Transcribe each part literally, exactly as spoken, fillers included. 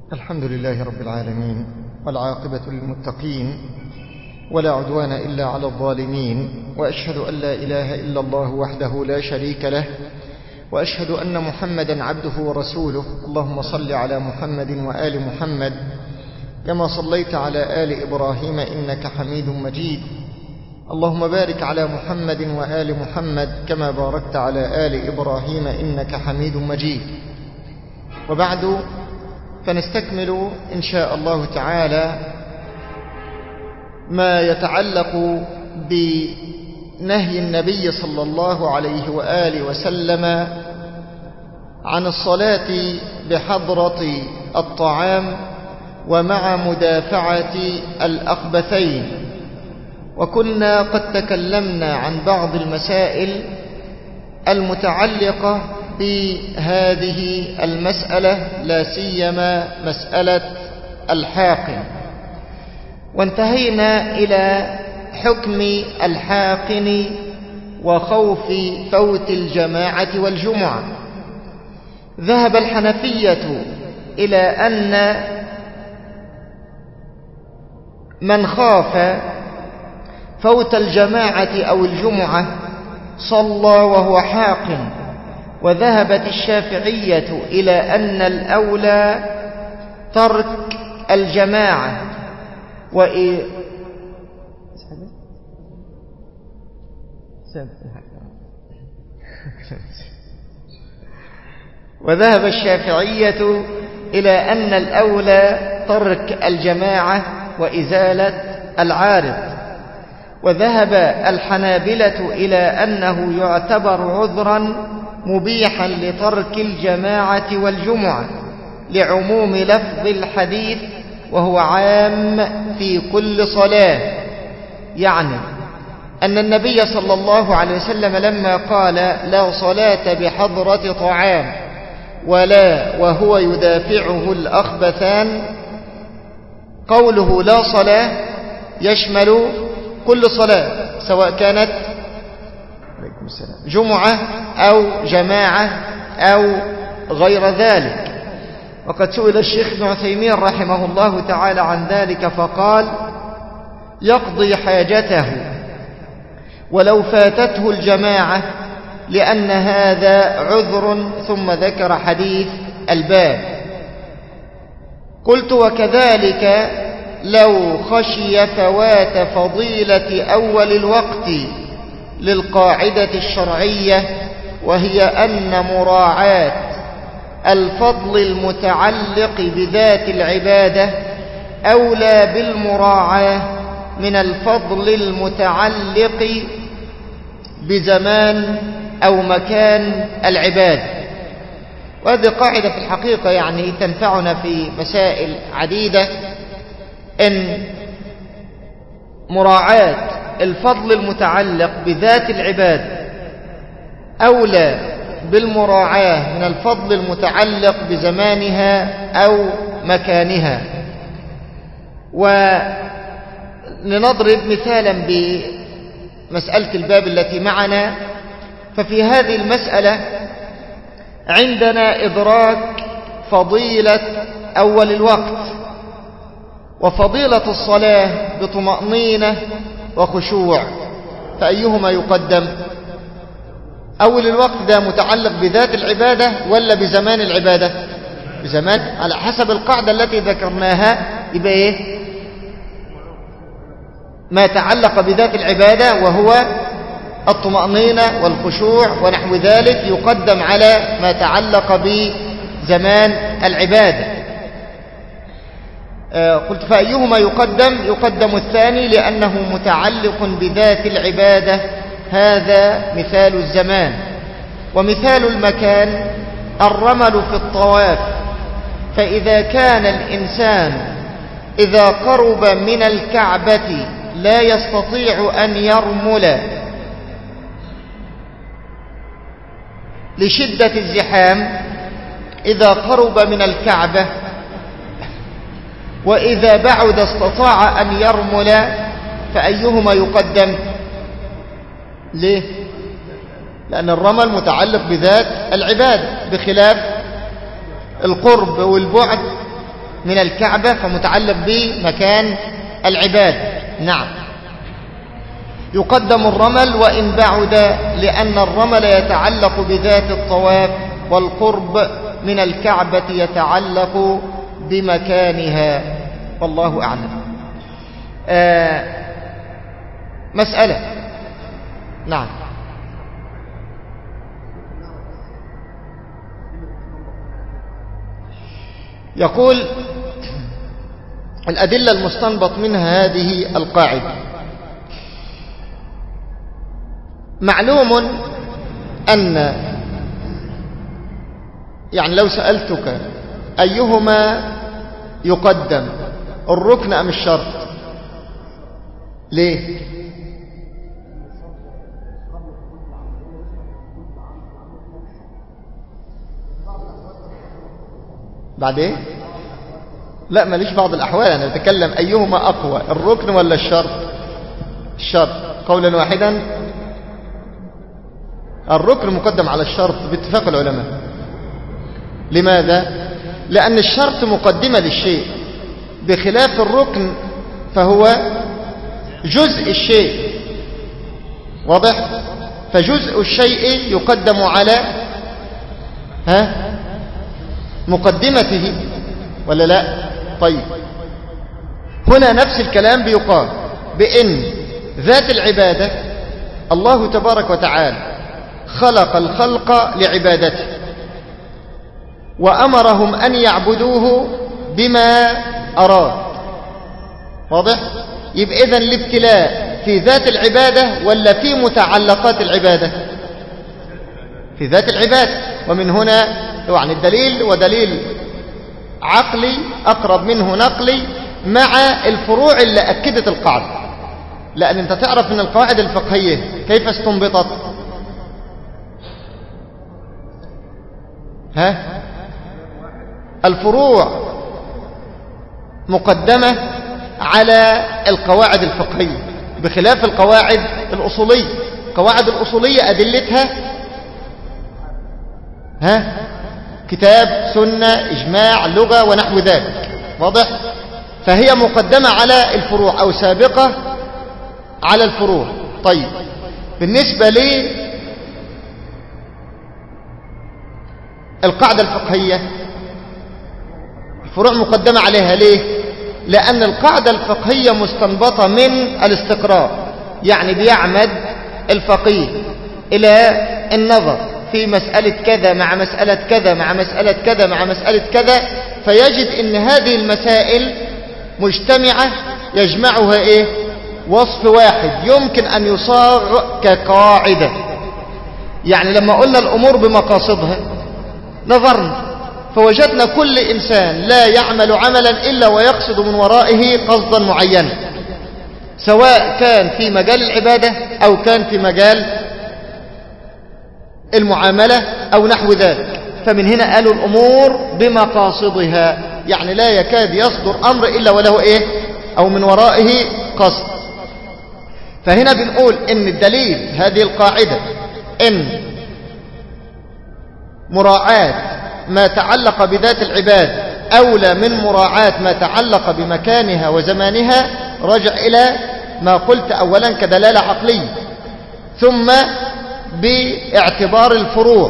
الحمد لله رب العالمين، والعاقبة للمتقين، ولا عدوان إلا على الظالمين، وأشهد أن لا إله إلا الله وحده لا شريك له، وأشهد أن محمدا عبده ورسوله. اللهم صل على محمد وآل محمد كما صليت على آل إبراهيم إنك حميد مجيد. اللهم بارك على محمد وآل محمد كما باركت على آل إبراهيم إنك حميد مجيد. وبعد، فنستكمل إن شاء الله تعالى ما يتعلق بنهي النبي صلى الله عليه وآله وسلم عن الصلاة بحضرة الطعام ومع مدافعة الأخبثين. وكنا قد تكلمنا عن بعض المسائل المتعلقة بهذه المسألة، لا سيما مسألة الحاقن، وانتهينا إلى حكم الحاقن وخوف فوت الجماعة والجمعة. ذهب الحنفية إلى أن من خاف فوت الجماعة أو الجمعة صلى وهو حاقن، وذهبت الشافعية إلى أن الأولى ترك الجماعة وإ... وذهب الشافعية إلى أن الأولى ترك الجماعة وإزالة العارض. وذهب الحنابلة إلى أنه يعتبر عذرا مبيحا لترك الجماعة والجمعة لعموم لفظ الحديث، وهو عام في كل صلاة. يعني أن النبي صلى الله عليه وسلم لما قال لا صلاة بحضرة طعام ولا وهو يدافعه الأخبثان، قوله لا صلاة يشمل كل صلاة، سواء كانت جمعة أو جماعة أو غير ذلك. وقد سئل الشيخ ابن عثيمين رحمه الله تعالى عن ذلك فقال يقضي حاجته ولو فاتته الجماعة لأن هذا عذر، ثم ذكر حديث الباب. قلت وكذلك لو خشي فوات فضيلة أول الوقت للقاعدة الشرعية، وهي أن مراعاة الفضل المتعلق بذات العبادة أولى بالمراعاة من الفضل المتعلق بزمان أو مكان العبادة. وهذه قاعدة في الحقيقة يعني تنفعنا في مسائل عديدة، إن مراعاة الفضل المتعلق بذات العبادة أولى بالمراعاة من الفضل المتعلق بزمانها أو مكانها. ولنضرب مثالا بمسألة الباب التي معنا، ففي هذه المسألة عندنا إدراك فضيلة أول الوقت وفضيلة الصلاة بطمأنينة وخشوع، فأيهما يقدم؟ أول الوقت ده متعلق بذات العبادة ولا بزمان العبادة؟ بزمان، على حسب القاعدة التي ذكرناها. يبقى إيه؟ ما تعلق بذات العبادة وهو الطمأنينة والخشوع ونحو ذلك يقدم على ما تعلق بزمان العبادة. قلت فأيهما يقدم؟ يقدم الثاني لأنه متعلق بذات العبادة، هذا مثال الزمان. ومثال المكان الرمل في الطواف، فإذا كان الإنسان إذا قرب من الكعبة لا يستطيع أن يرمل لشدة الزحام، إذا قرب من الكعبة، وإذا بعد استطاع أن يرمل، فأيهما يقدم؟ ليه؟ لأن الرمل متعلق بذات العبادة، بخلاف القرب والبعد من الكعبة فمتعلق بمكان العبادة. نعم. يقدم الرمل وإن بعد، لأن الرمل يتعلق بذات الطواف، والقرب من الكعبة يتعلق بمكانها، والله أعلم. آه مسألة. نعم. يقول الأدلة المستنبط منها هذه القاعدة. معلوم أن، يعني لو سألتك أيهما يقدم، الركن أم الشرط؟ ليه؟ بعدين؟ لا، ماليش بعض الأحوال، أنا بتكلم أيهما أقوى، الركن ولا الشرط؟ الشرط قولا واحدا. الركن مقدم على الشرط باتفاق العلماء. لماذا؟ لأن الشرط مقدمة للشيء، بخلاف الركن فهو جزء الشيء. واضح؟ فجزء الشيء يقدم على ها مقدمته ولا لا؟ طيب، هنا نفس الكلام بيقال بأن ذات العبادة الله تبارك وتعالى خلق الخلق لعبادته، وأمرهم أن يعبدوه بما أراد. واضح؟ يبقى إذن الابتلاء في ذات العبادة ولا في متعلقات العبادة؟ في ذات العبادة. ومن هنا يعني الدليل ودليل عقلي أقرب منه نقلي مع الفروع اللي أكدت القاعدة. لأن أنت تعرف من القواعد الفقهية كيف استنبطت؟ ها؟ الفروع مقدمة على القواعد الفقهية بخلاف القواعد الأصولية. القواعد الأصولية أدلتها ها؟ كتاب، سنة، إجماع، لغة ونحو ذلك. واضح؟ فهي مقدمة على الفروع أو سابقة على الفروع. طيب، بالنسبة لي القاعدة الفقهية الفروع مقدمة عليها. ليه؟ لأن القاعدة الفقهية مستنبطة من الاستقراء، يعني بيعمد الفقيه إلى النظر في مسألة كذا مع مسألة كذا مع مسألة كذا مع مسألة كذا، فيجد أن هذه المسائل مجتمعة يجمعها إيه؟ وصف واحد يمكن أن يصاغ كقاعدة. يعني لما قلنا الأمور بمقاصدها نظرنا فوجدنا كل إنسان لا يعمل عملا إلا ويقصد من ورائه قصدا معينا، سواء كان في مجال العبادة أو كان في مجال المعاملة أو نحو ذلك. فمن هنا قالوا الأمور بمقاصدها، يعني لا يكاد يصدر أمر إلا وله إيه؟ أو من ورائه قصد. فهنا بنقول إن الدليل هذه القاعدة إن مراعاة ما تعلق بذات العباد أولى من مراعاة ما تعلق بمكانها وزمانها، رجع إلى ما قلت أولا كدلالة عقلية، ثم باعتبار الفروع.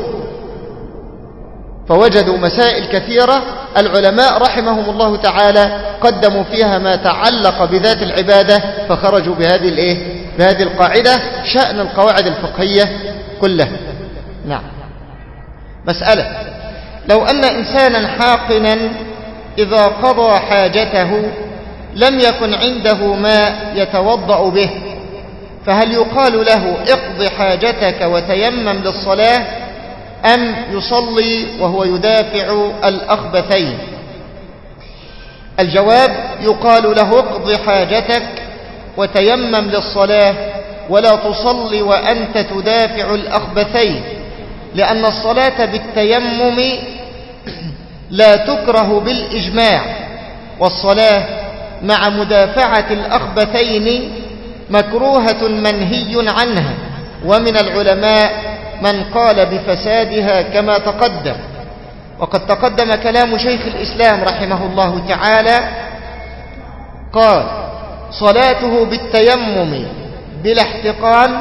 فوجدوا مسائل كثيرة العلماء رحمهم الله تعالى قدموا فيها ما تعلق بذات العبادة، فخرجوا بهذه الايه؟ بهذه القاعدة، شأن القواعد الفقهية كلها. نعم. مسألة: لو أن إنسانا حاقنا إذا قضى حاجته لم يكن عنده ماء يتوضأ به، فهل يقال له اقض حاجتك وتيمم للصلاة، أم يصلي وهو يدافع الأخبثين؟ الجواب: يقال له اقض حاجتك وتيمم للصلاة، ولا تصلي وأنت تدافع الأخبثين، لأن الصلاة بالتيمم لا تكره بالإجماع، والصلاة مع مدافعة الأخبثين مكروهة منهي عنها، ومن العلماء من قال بفسادها كما تقدم. وقد تقدم كلام شيخ الإسلام رحمه الله تعالى، قال: صلاته بالتيمم بلا احتقان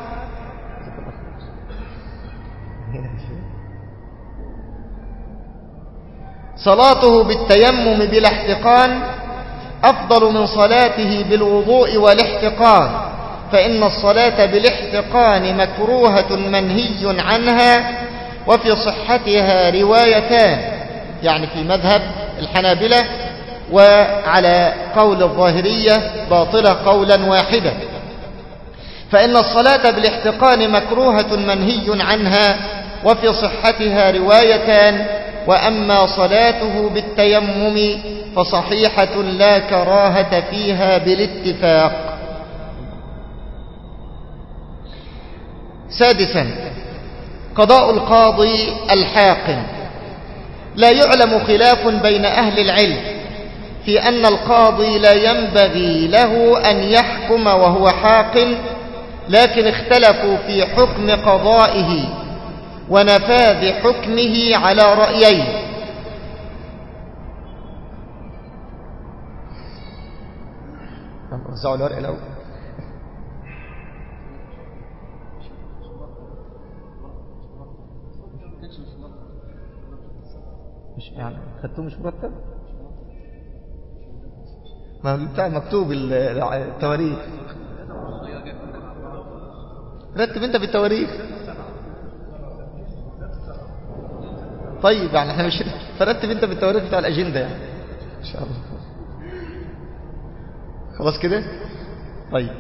صلاته بالتيمم بلا احتقان أفضل من صلاته بالوضوء والاحتقان، فإن الصلاة بالاحتقان مكروهة منهي عنها، وفي صحتها روايتان، يعني في مذهب الحنابلة، وعلى قول الظاهرية باطلة قولا واحدا. فإن الصلاة بالاحتقان مكروهة منهي عنها، وفي صحتها روايتان، وأما صلاته بالتيمم فصحيحة لا كراهة فيها بالاتفاق. سادسا، قضاء القاضي الحاقن. لا يعلم خلاف بين أهل العلم في أن القاضي لا ينبغي له أن يحكم وهو حاقن، لكن اختلفوا في حكم قضائه ونفاذ حكمه على رأيين. وزعوا الورق الأول. مش يعني خدتوه مش مرتب؟ ما بتاع مكتوب التواريخ. رتب انت بالتواريخ. طيب يعني احنا مش فرتب انت بالتواريخ بتاع الاجنده يعني ان شاء الله. خلاص كده. طيب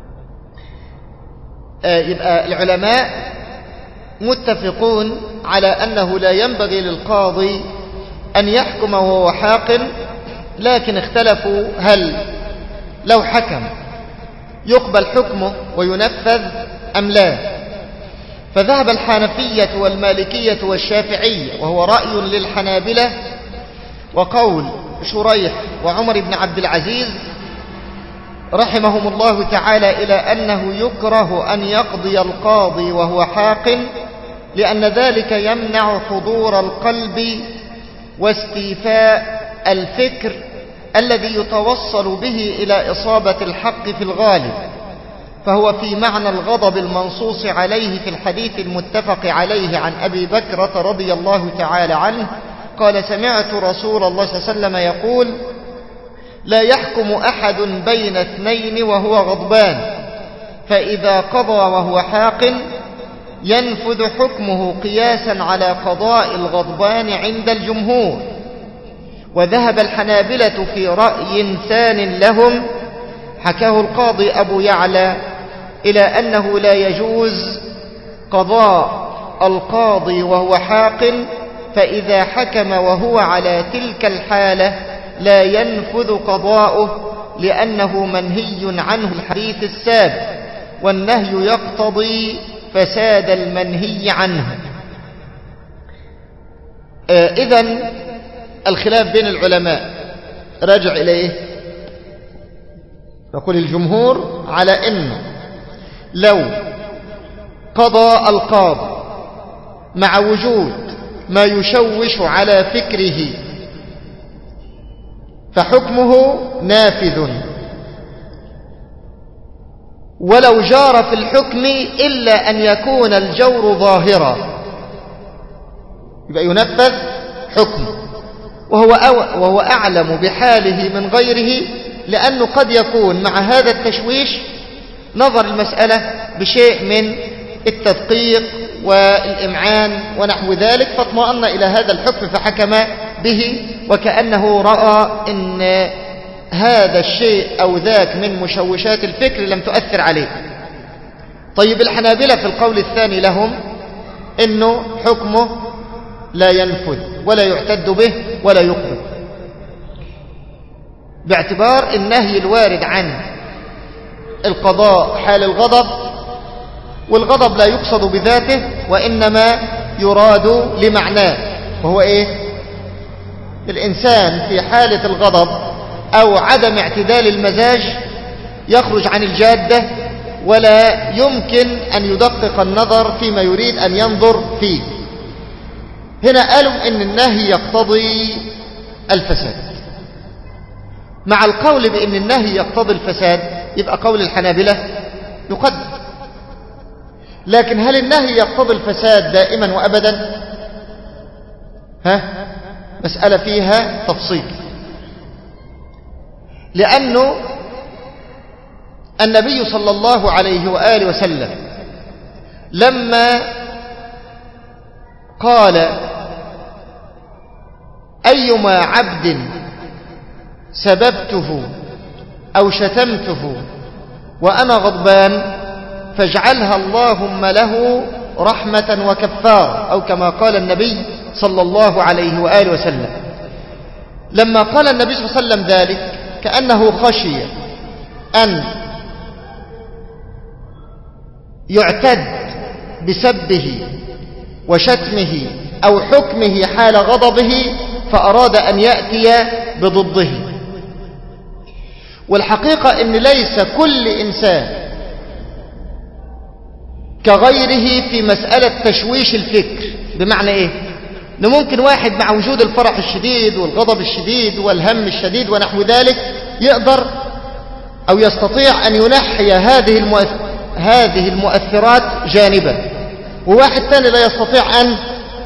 آه يبقى العلماء متفقون على أنه لا ينبغي للقاضي أن يحكم وهو حاقن، لكن اختلفوا هل لو حكم يقبل حكمه وينفذ أم لا. فذهب الحنفية والمالكية والشافعية، وهو رأي للحنابلة وقول شريح وعمر بن عبد العزيز رحمهم الله تعالى، إلى أنه يكره أن يقضي القاضي وهو حاقن، لأن ذلك يمنع حضور القلب واستيفاء الفكر الذي يتوصل به إلى إصابة الحق في الغالب، فهو في معنى الغضب المنصوص عليه في الحديث المتفق عليه عن أبي بكرة رضي الله تعالى عنه قال: سمعت رسول الله صلى الله عليه وسلم يقول: لا يحكم أحد بين اثنين وهو غضبان، فإذا قضى وهو حاقن ينفذ حكمه قياسا على قضاء الغضبان عند الجمهور. وذهب الحنابلة في رأي ثان لهم حكاه القاضي أبو يعلى إلى أنه لا يجوز قضاء القاضي وهو حاقن، فإذا حكم وهو على تلك الحالة لا ينفذ قضاؤه، لأنه منهي عنه الحديث السابق، والنهي يقتضي فساد المنهي عنه. آه إذن الخلاف بين العلماء راجع إليه. نقول الجمهور على إنه لو قضى القاضي مع وجود ما يشوش على فكره فحكمه نافذ، ولو جار في الحكم إلا أن يكون الجور ظاهرا يبقى ينفذ حكمه، وهو, وهو أعلم بحاله من غيره، لأنه قد يكون مع هذا التشويش نظر المسألة بشيء من التدقيق والإمعان ونحو ذلك، فاطمأن إلى هذا الحكم فحكم به، وكأنه رأى أن هذا الشيء أو ذاك من مشوشات الفكر لم تؤثر عليه. طيب الحنابلة في القول الثاني لهم أنه حكمه لا ينفذ ولا يعتد به ولا يقبل، باعتبار النهي الوارد عن القضاء حال الغضب، والغضب لا يقصد بذاته وإنما يراد لمعناه، وهو إيه؟ الإنسان في حالة الغضب أو عدم اعتدال المزاج يخرج عن الجادة، ولا يمكن أن يدقق النظر فيما يريد أن ينظر فيه. هنا قالوا إن النهي يقتضي الفساد. مع القول بأن النهي يقتضي الفساد يبقى قول الحنابلة يقدم. لكن هل النهي يقتضي الفساد دائما وأبدا؟ ها؟ مسألة فيها تفصيل، لأنه النبي صلى الله عليه وآله وسلم لما قال أيما عبد سببته أو شتمته وأنا غضبان فاجعلها اللهم له رحمة وكفارة، أو كما قال النبي صلى الله عليه وآله وسلم. لما قال النبي صلى الله عليه وسلم ذلك كأنه خشي أن يعتد بسبه وشتمه أو حكمه حال غضبه، فأراد أن يأتي بضده. والحقيقة أن ليس كل إنسان كغيره في مسألة تشويش الفكر. بمعنى إيه؟ إنه ممكن واحد مع وجود الفرح الشديد والغضب الشديد والهم الشديد ونحو ذلك يقدر أو يستطيع أن ينحي هذه المؤثر هذه المؤثرات جانبا، وواحد ثاني لا يستطيع أن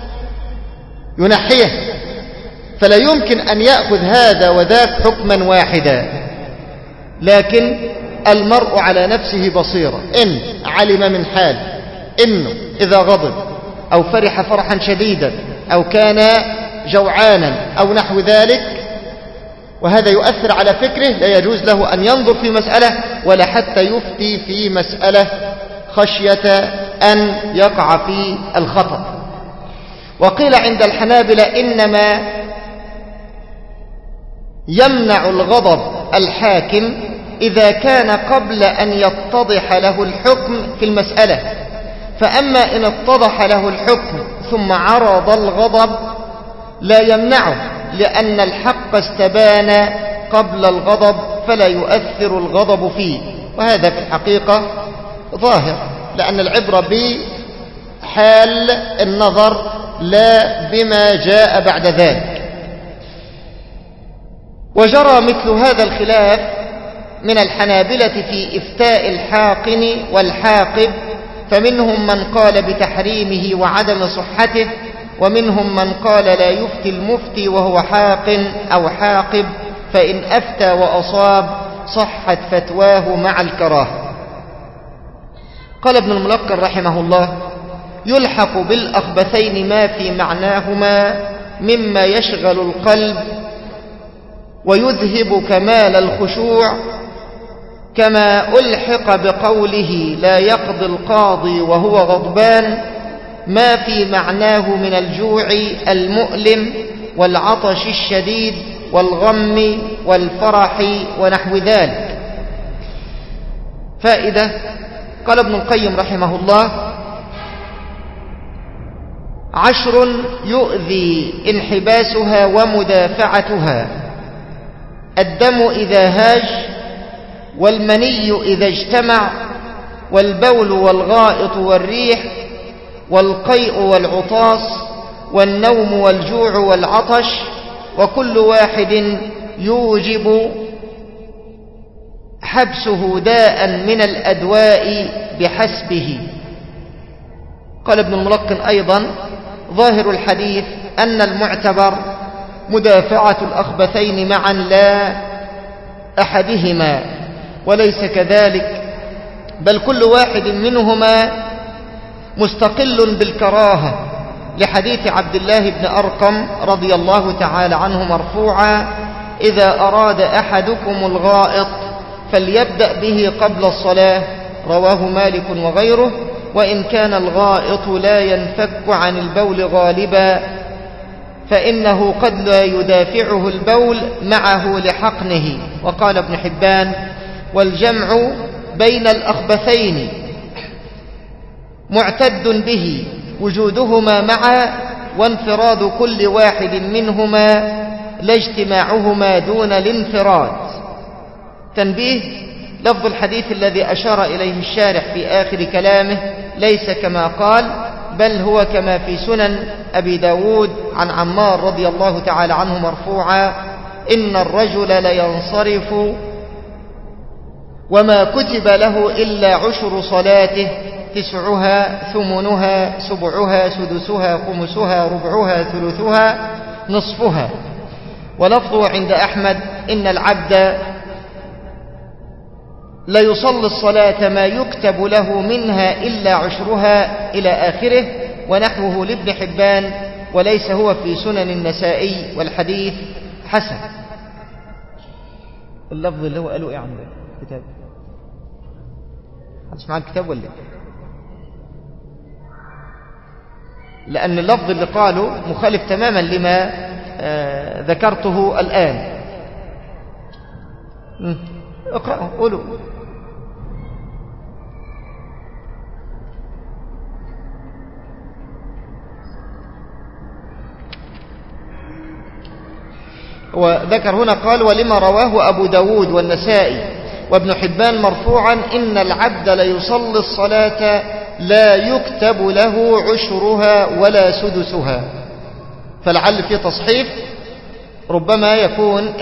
ينحيه، فلا يمكن أن يأخذ هذا وذاك حكما واحدا. لكن المرء على نفسه بصيرة، إن علم من حال إنه إذا غضب أو فرح فرحا شديدا أو كان جوعانا أو نحو ذلك وهذا يؤثر على فكره، لا يجوز له أن ينظر في مسألة ولا حتى يفتي في مسألة خشية أن يقع في الخطأ. وقيل عند الحنابلة إنما يمنع الغضب الحاكم إذا كان قبل أن يتضح له الحكم في المسألة، فأما إن اتضح له الحكم ثم عرض الغضب لا يمنعه، لأن الحق استبان قبل الغضب فلا يؤثر الغضب فيه. وهذا في الحقيقة ظاهر، لأن العبرة بحال النظر لا بما جاء بعد ذلك. وجرى مثل هذا الخلاف من الحنابلة في إفتاء الحاقن والحاقب، فمنهم من قال بتحريمه وعدم صحته، ومنهم من قال لا يفتي المفتي وهو حاقن أو حاقب، فإن أفتى وأصاب صحت فتواه مع الكراهة. قال ابن الملقن رحمه الله: يلحق بالأخبثين ما في معناهما مما يشغل القلب ويذهب كمال الخشوع، كما ألحق بقوله لا يقضي القاضي وهو غضبان ما في معناه من الجوع المؤلم والعطش الشديد والغم والفرح ونحو ذلك. فائدة. قال ابن القيم رحمه الله: عشر يؤذي انحباسها ومدافعتها: الدم إذا هاج، والمني إذا اجتمع، والبول والغائط والريح، والقيء والعطاس، والنوم والجوع والعطش، وكل واحد يوجب حبسه داء من الأدواء بحسبه. قال ابن الملقن أيضا: ظاهر الحديث أن المعتبر مدافعة الأخبثين معا لا أحدهما، وليس كذلك، بل كل واحد منهما مستقل بالكراهة، لحديث عبد الله بن أرقم رضي الله تعالى عنه مرفوعا: إذا أراد أحدكم الغائط فليبدأ به قبل الصلاة، رواه مالك وغيره، وإن كان الغائط لا ينفك عن البول غالبا فإنه قد لا يدافعه البول معه لحقنه. وقال ابن حبان: والجمع بين الأخبثين معتد به وجودهما معا وانفراد كل واحد منهما لا اجتماعهما دون الانفراد. تنبيه: لفظ الحديث الذي أشار إليه الشارح في آخر كلامه ليس كما قال، بل هو كما في سنن أبي داود عن عمار رضي الله تعالى عنه مرفوعا: إن الرجل لينصرف وما كتب له إلا عشر صلاته، تسعها ثمنها سبعها سدسها خمسها ربعها ثلثها نصفها. ولفظه عند أحمد: إن العبد ليصلي الصلاة ما يكتب له منها إلا عشرها إلى آخره. ونحوه لابن حبان، وليس هو في سنن النسائي، والحديث حسن. اللفظ اللي هو قالوا إيه عن الكتاب؟ هتسمع الكتاب ولا إيه؟ لأن اللفظ اللي قاله مخالف تماما لما آه ذكرته الآن. اقرأوا قولوا. وذكر هنا قال: ولما رواه أبو داود والنسائي وابن حبان مرفوعا: إن العبد ليصلي الصلاة لا يكتب له عشرها ولا سدسها. فلعل في تصحيف ربما يكون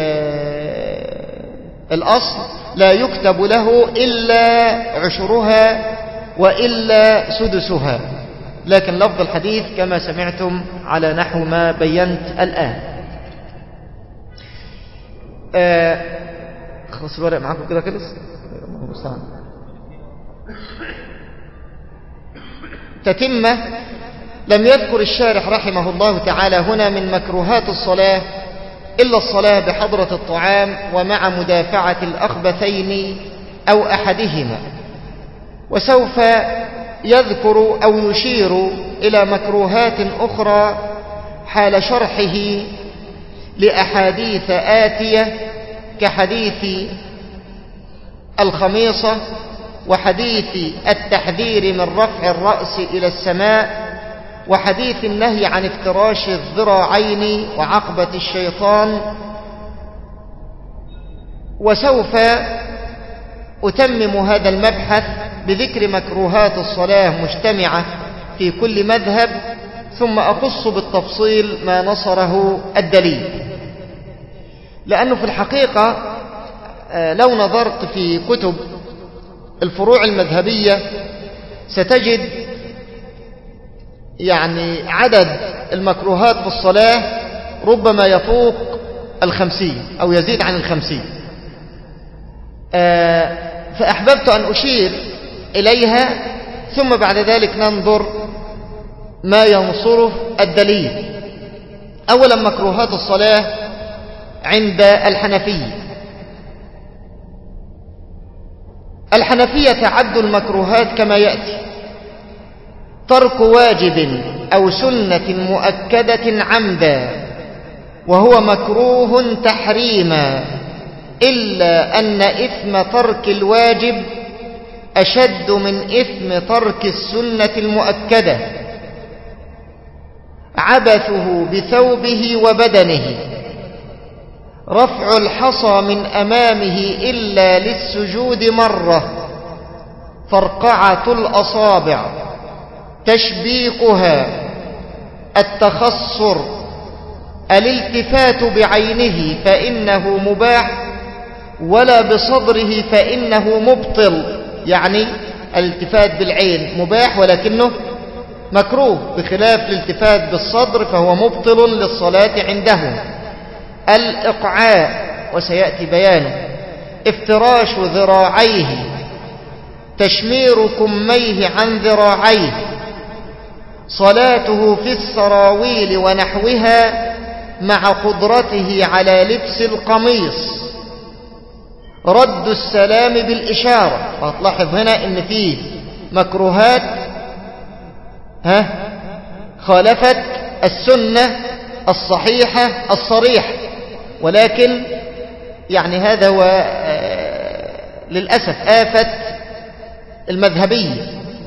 الأصل لا يكتب له إلا عشرها وإلا سدسها، لكن لفظ الحديث كما سمعتم على نحو ما بينت الآن. آه خلص الورق معاكم كده خلص. تتمة. لم يذكر الشارح رحمه الله تعالى هنا من مكروهات الصلاة إلا الصلاة بحضرة الطعام ومع مدافعة الأخبثين أو أحدهما، وسوف يذكر أو يشير إلى مكروهات أخرى حال شرحه لأحاديث آتية كحديث الخميصة وحديث التحذير من رفع الرأس إلى السماء وحديث النهي عن افتراش الذراعين وعقبة الشيطان. وسوف أتمم هذا المبحث بذكر مكروهات الصلاة مجتمعة في كل مذهب، ثم أخص بالتفصيل ما نصره الدليل. لأنه في الحقيقة لو نظرت في كتب الفروع المذهبية ستجد يعني عدد المكروهات في الصلاة ربما يفوق الخمسين أو يزيد عن الخمسين. فأحببت أن أشير إليها ثم بعد ذلك ننظر ما ينصره الدليل. أولا مكروهات الصلاة عند الحنفية. الحنفية تعد المكروهات كما يأتي: ترك واجب أو سنة مؤكدة عمدا وهو مكروه تحريما، إلا أن إثم ترك الواجب أشد من إثم ترك السنة المؤكدة. عبثه بثوبه وبدنه، رفع الحصى من أمامه إلا للسجود مرة، فرقعة الأصابع، تشبيقها، التخصر، الالتفات بعينه فإنه مباح ولا بصدره فإنه مبطل. يعني الالتفات بالعين مباح ولكنه مكروه، بخلاف الالتفات بالصدر فهو مبطل للصلاة عندهم. الإقعاء وسيأتي بيانه، افتراش ذراعيه، تشمير كميه عن ذراعيه، صلاته في السراويل ونحوها مع قدرته على لبس القميص، رد السلام بالإشارة. وهتلاحظ هنا ان فيه مكروهات ها خالفت السنة الصحيحة الصريحة، ولكن يعني هذا هو للأسف آفة المذهبية.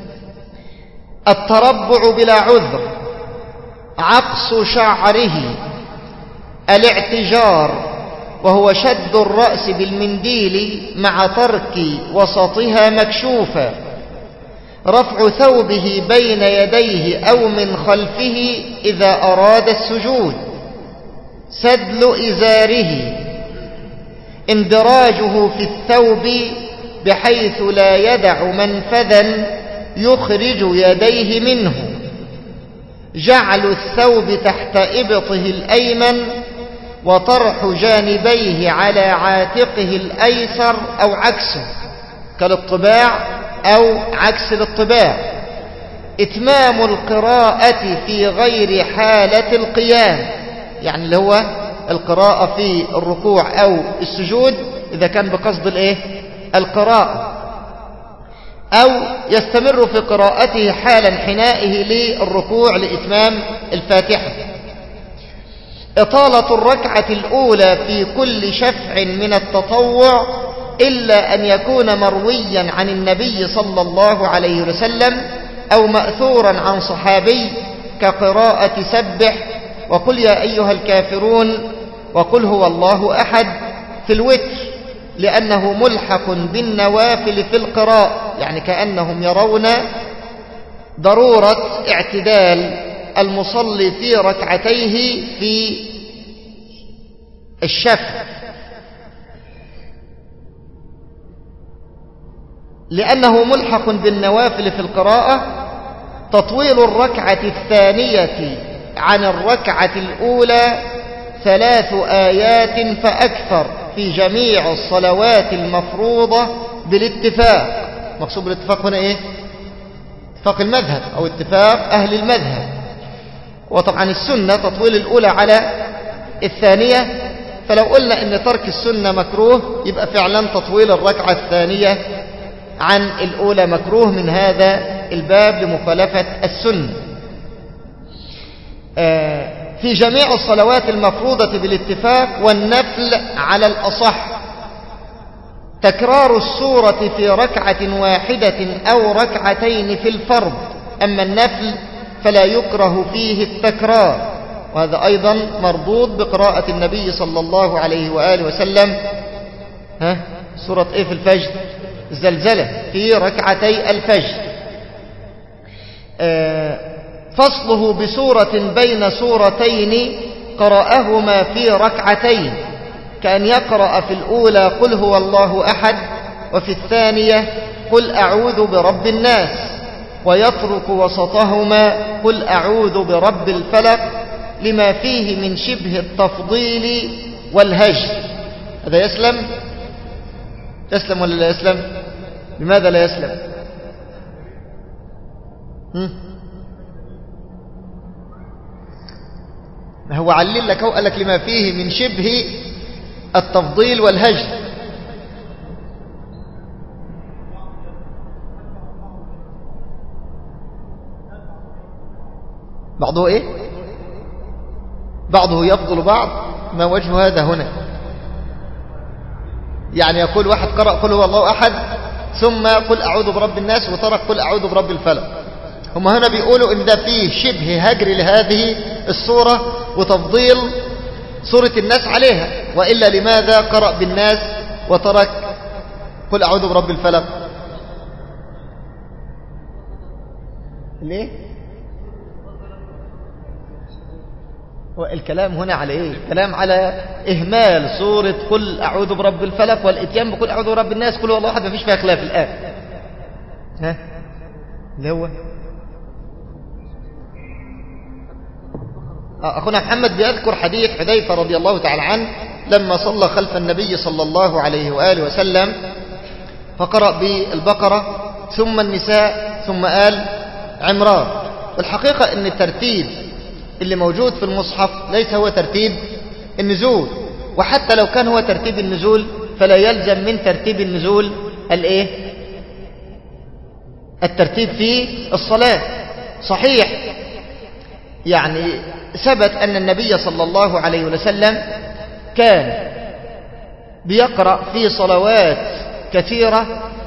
التربع بلا عذر، عقص شعره، الاعتجار وهو شد الرأس بالمنديل مع ترك وسطها مكشوفا، رفع ثوبه بين يديه أو من خلفه إذا أراد السجود، سدل إزاره، اندراجه في الثوب بحيث لا يدع منفذا يخرج يديه منه، جعل الثوب تحت إبطه الأيمن وطرح جانبيه على عاتقه الأيسر أو عكسه كالاطباع أو عكس الاطباع، إتمام القراءة في غير حالة القيام، يعني اللي هو القراءة في الركوع أو السجود إذا كان بقصد الإيه؟ القراءة، أو يستمر في قراءته حال انحنائه للركوع لإتمام الفاتحة. إطالة الركعة الأولى في كل شفع من التطوع إلا أن يكون مرويا عن النبي صلى الله عليه وسلم أو مأثورا عن صحابي كقراءة سبح وقل يا أيها الكافرون وقل هو الله أحد في الوتر، لأنه ملحق بالنوافل في القراءة، يعني كأنهم يرون ضرورة اعتدال المصلي في ركعتيه في الشفع، لأنه ملحق بالنوافل في القراءة. تطويل الركعة الثانية عن الركعة الأولى ثلاث آيات فأكثر في جميع الصلوات المفروضة بالاتفاق. مقصود بالاتفاق هنا إيه؟ اتفاق المذهب أو اتفاق أهل المذهب. وطبعا السنة تطويل الأولى على الثانية، فلو قلنا إن ترك السنة مكروه يبقى فعلا تطويل الركعة الثانية عن الأولى مكروه من هذا الباب لمخالفة السنة. في جميع الصلوات المفروضة بالاتفاق، والنفل على الأصح تكرار السورة في ركعة واحدة أو ركعتين في الفرض، أما النفل فلا يكره فيه التكرار، وهذا أيضا مربوط بقراءة النبي صلى الله عليه وآله وسلم ها سورة إيه في الفجر؟ الزلزلة في ركعتي الفجر. آه فصله بسورة بين سورتين قرأهما في ركعتين، كأن يقرأ في الأولى قل هو الله أحد وفي الثانية قل أعوذ برب الناس، ويترك وسطهما قل أعوذ برب الفلق لما فيه من شبه التفضيل والهجر. هذا يسلم؟ يسلم ولا لا يسلم؟ لماذا لا يسلم؟ هم؟ هو علل لك وقال لك لما فيه من شبه التفضيل والهجر. بعضه ايه؟ بعضه يفضل بعض. ما وجه هذا هنا؟ يعني يقول واحد قرأ قل هو الله أحد ثم قل أعوذ برب الناس وترك قل أعوذ برب الفلق. هم هنا بيقولوا إن ده فيه شبه هجر لهذه السورة وتفضيل سورة الناس عليها، وإلا لماذا قرأ بالناس وترك قل أعوذ برب الفلق؟ ليه؟ والكلام هنا على ايه؟ الكلام على اهمال سورة قل اعوذ برب الفلق والاتيان بقل اعوذ برب الناس قل هو الله احد، مفيش فيها خلاف الان. ها اللي هو اخونا محمد بيذكر حديث حذيفة رضي الله تعالى عنه لما صلى خلف النبي صلى الله عليه واله وسلم فقرأ بالبقرة ثم النساء ثم آل عمران. والحقيقة ان الترتيب اللي موجود في المصحف ليس هو ترتيب النزول، وحتى لو كان هو ترتيب النزول فلا يلزم من ترتيب النزول الايه؟ الترتيب في الصلاة. صحيح يعني ثبت أن النبي صلى الله عليه وسلم كان بيقرأ في صلوات كثيرة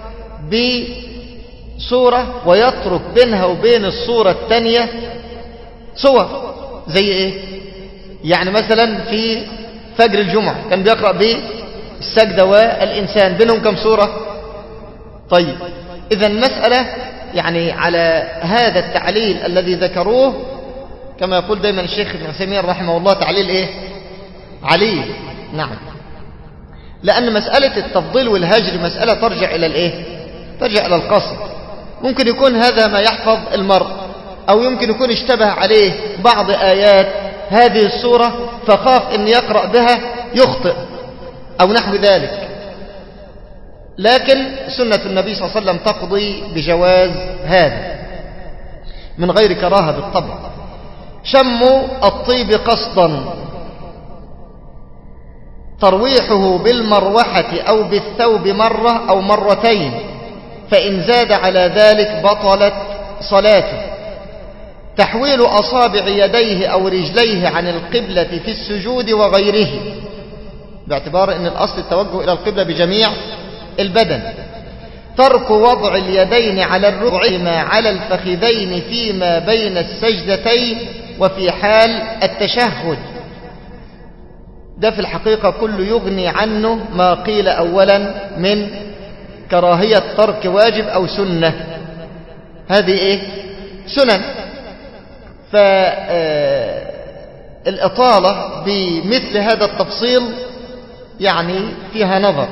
بسورة ويترك بينها وبين السورة الثانية سور. زي ايه؟ يعني مثلا في فجر الجمعة كان بيقرأ بالسجدة والإنسان، بينهم كم سورة؟ طيب إذا المسألة يعني على هذا التعليل الذي ذكروه، كما يقول دائما الشيخ ابن عثيمين رحمه الله، تعليل إيه؟ عليل. نعم، لأن مسألة التفضيل والهجر مسألة ترجع إلى الإيه؟ ترجع إلى القصد. ممكن يكون هذا ما يحفظ المرء، أو يمكن يكون اشتبه عليه بعض آيات هذه السورة فخاف أن يقرأ بها يخطئ أو نحو ذلك. لكن سنة النبي صلى الله عليه وسلم تقضي بجواز هذا من غير كراهة بالطبع. شم الطيب قصدا، ترويحه بالمروحة أو بالثوب مرة أو مرتين، فإن زاد على ذلك بطلت صلاته. تحويل أصابع يديه أو رجليه عن القبلة في السجود وغيره، باعتبار أن الأصل التوجه إلى القبلة بجميع البدن. ترك وضع اليدين على الركبتين على الفخذين فيما بين السجدتين وفي حال التشهد. ده في الحقيقة كله يغني عنه ما قيل أولا من كراهية ترك واجب أو سنة. هذه إيه؟ سنن. فالإطالة بمثل هذا التفصيل يعني فيها نظر.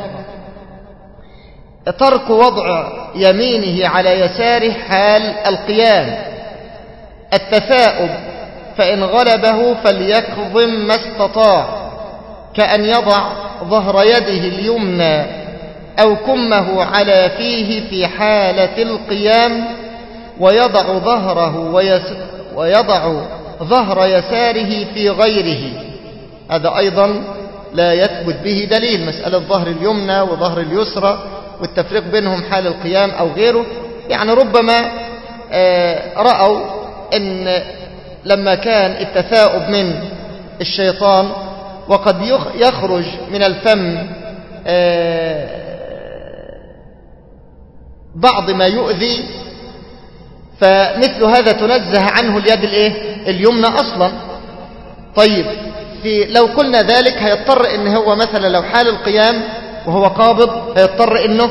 ترك وضع يمينه على يساره حال القيام. التثاؤب، فإن غلبه فليكظم ما استطاع، كأن يضع ظهر يده اليمنى أو كمه على فيه في حالة القيام، ويضع ظهره ويس ويضع ظهر يساره في غيره. هذا أيضا لا يثبت به دليل، مسألة ظهر اليمنى وظهر اليسرى والتفريق بينهم حال القيام أو غيره. يعني ربما رأوا أن لما كان التثاؤب من الشيطان وقد يخرج من الفم بعض ما يؤذي، فمثل هذا تنزه عنه اليد الايه؟ اليمنى اصلا. طيب في لو قلنا ذلك هيضطر ان هو مثلا لو حال القيام وهو قابض هيضطر انه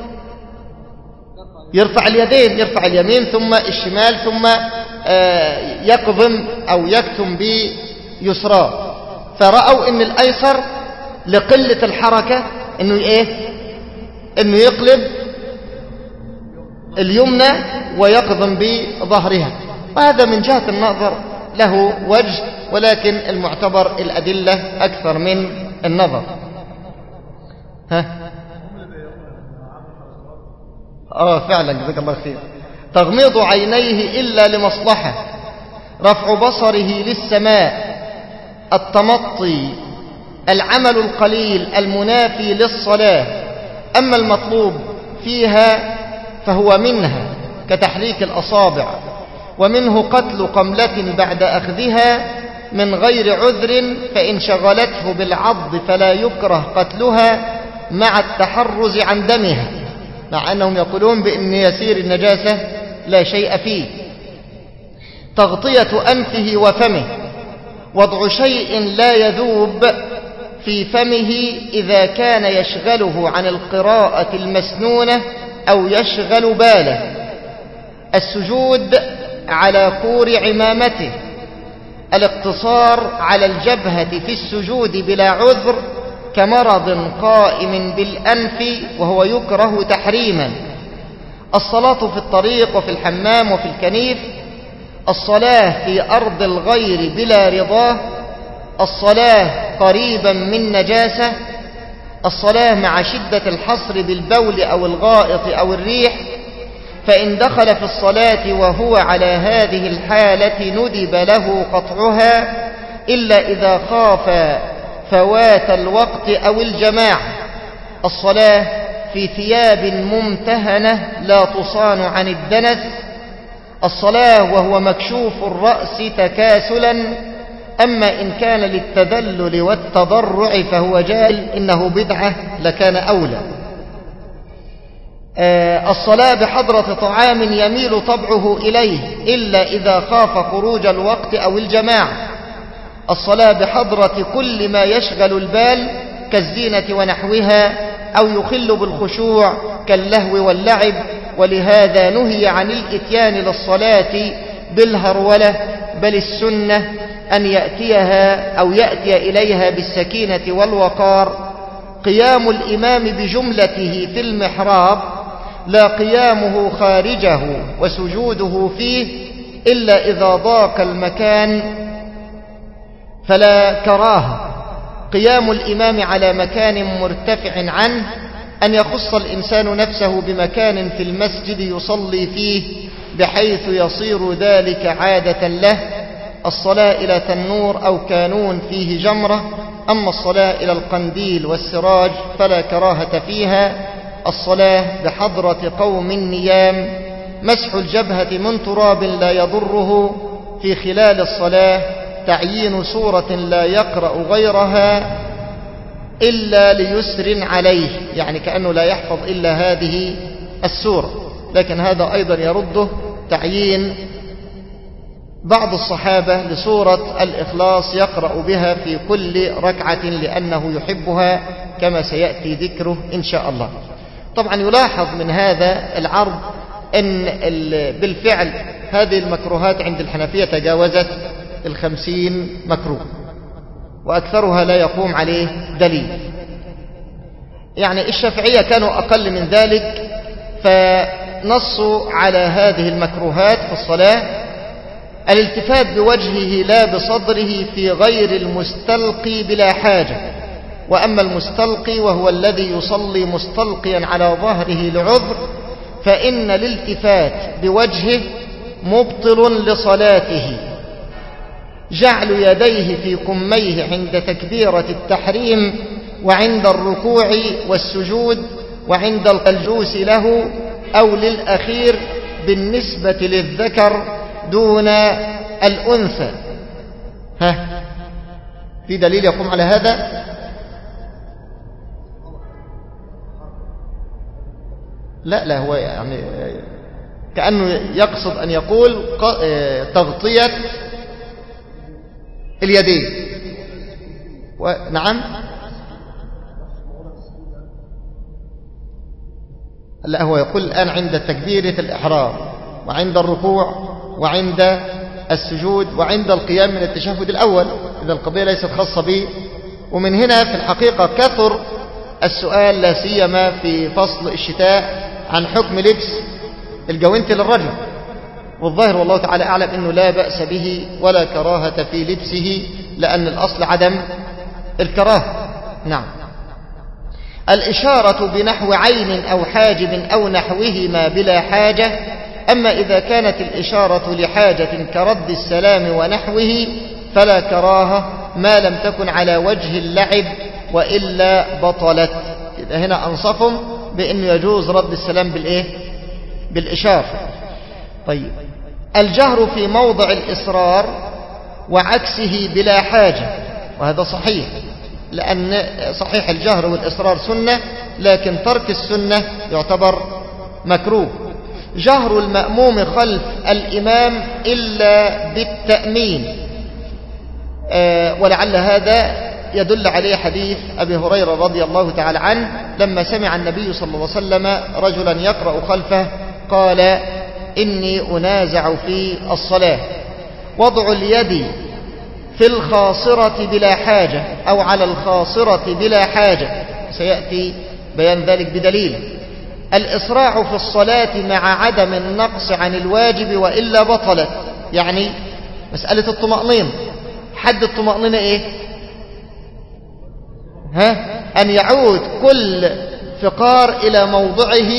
يرفع اليدين، يرفع اليمين ثم الشمال ثم يقضم او يكتم بيسراه. فرأوا ان الايسر لقلة الحركة انه ايه؟ انه يقلب اليمنى ويقضم بظهرها. وهذا من جهة النظر له وجه، ولكن المعتبر الأدلة أكثر من النظر. ها؟ آه فعلا جزاك الله خير. تغميض عينيه إلا لمصلحة. رفع بصره للسماء. التمطي. العمل القليل المنافي للصلاة. أما المطلوب فيها فهو منها كتحريك الأصابع، ومنه قتل قملة بعد أخذها من غير عذر، فإن شغلته بالعض فلا يكره قتلها مع التحرز عن دمها، مع أنهم يقولون بأن يسير النجاسة لا شيء فيه. تغطية أنفه وفمه. وضع شيء لا يذوب في فمه إذا كان يشغله عن القراءة المسنونة أو يشغل باله. السجود على قور عمامته. الاقتصار على الجبهة في السجود بلا عذر كمرض قائم بالأنف وهو يكره تحريما. الصلاة في الطريق وفي الحمام وفي الكنيف. الصلاة في أرض الغير بلا رضاه. الصلاة قريبا من نجاسة. الصلاة مع شدة الحصر بالبول أو الغائط أو الريح، فإن دخل في الصلاة وهو على هذه الحالة ندب له قطعها، إلا إذا خاف فوات الوقت أو الجماعة. الصلاة في ثياب ممتهنة لا تصان عن الدنس. الصلاة وهو مكشوف الرأس تكاسلا. أما إن كان للتذلل والتضرع فهو جائز، إنه بدعة لكان أولى. آه الصلاة بحضرة طعام يميل طبعه إليه إلا إذا خاف خروج الوقت أو الجماعة. الصلاة بحضرة كل ما يشغل البال كالزينة ونحوها، أو يخل بالخشوع كاللهو واللعب ولهذا نهي عن الإتيان للصلاة بالهرولة، بل السنة أن يأتيها أو يأتي إليها بالسكينة والوقار. قيام الإمام بجملته في المحراب، لا قيامه خارجه وسجوده فيه إلا إذا ضاق المكان فلا كراهة. قيام الإمام على مكان مرتفع عنه، أن يخص الإنسان نفسه بمكان في المسجد يصلي فيه بحيث يصير ذلك عادة له. الصلاة إلى تنور أو كانون فيه جمرة، أما الصلاة إلى القنديل والسراج فلا كراهة فيها. الصلاة بحضرة قوم نيام، مسح الجبهة من تراب لا يضره في خلال الصلاة، تعيين سورة لا يقرأ غيرها إلا ليسر عليه، يعني كأنه لا يحفظ إلا هذه السورة، لكن هذا أيضا يرده تعيين بعض الصحابة لسورة الإخلاص يقرأ بها في كل ركعة لأنه يحبها كما سيأتي ذكره إن شاء الله. طبعا يلاحظ من هذا العرض أن بالفعل هذه المكروهات عند الحنفية تجاوزت الخمسين مكروه، وأكثرها لا يقوم عليه دليل. يعني الشافعية كانوا أقل من ذلك، فنصوا على هذه المكروهات في الصلاة: الالتفات بوجهه لا بصدره في غير المستلقي بلا حاجة، وأما المستلقي وهو الذي يصلي مستلقيا على ظهره لعذر فإن الالتفات بوجهه مبطل لصلاته. جعل يديه في كميه عند تكبيرة التحريم وعند الركوع والسجود وعند الجلوس له أو للأخير بالنسبة للذكر دون الأنثى. ها، في دليل يقوم على هذا؟ لا لا، هو يعني كأنه يقصد أن يقول تغطية اليدين. نعم، لا، هو يقول الآن عند تكبيرة الإحرام وعند الركوع وعند السجود وعند القيام من التشهد الأول، إذا القضية ليست خاصة به. ومن هنا في الحقيقة كثر السؤال لا سيما في فصل الشتاء عن حكم لبس الجوانت للرجل، والظاهر والله تعالى أعلم أنه لا بأس به ولا كراهة في لبسه، لأن الأصل عدم الكراهة. نعم. الإشارة بنحو عين أو حاجب أو نحوهما بلا حاجة، أما إذا كانت الإشارة لحاجة كرد السلام ونحوه فلا كراهة ما لم تكن على وجه اللعب، وإلا بطلت. إذا هنا أنصفهم بأنه يجوز رد السلام بالإيه؟ بالإشارة. طيب، الجهر في موضع الإصرار وعكسه بلا حاجة، وهذا صحيح، لأن صحيح الجهر والإصرار سنة، لكن ترك السنة يعتبر مكروه. جهر المأموم خلف الإمام إلا بالتأمين، آه ولعل هذا يدل عليه حديث أبي هريرة رضي الله تعالى عنه لما سمع النبي صلى الله عليه وسلم رجلا يقرأ خلفه قال: إني أنازع في الصلاة. وضع اليد في الخاصرة بلا حاجة أو على الخاصرة بلا حاجة، سيأتي بيان ذلك بدليل. الإسراع في الصلاة مع عدم النقص عن الواجب وإلا بطلت، يعني مسألة الطمأنينة. حد الطمأنينة إيه؟ ها؟ أن يعود كل فقار إلى موضعه،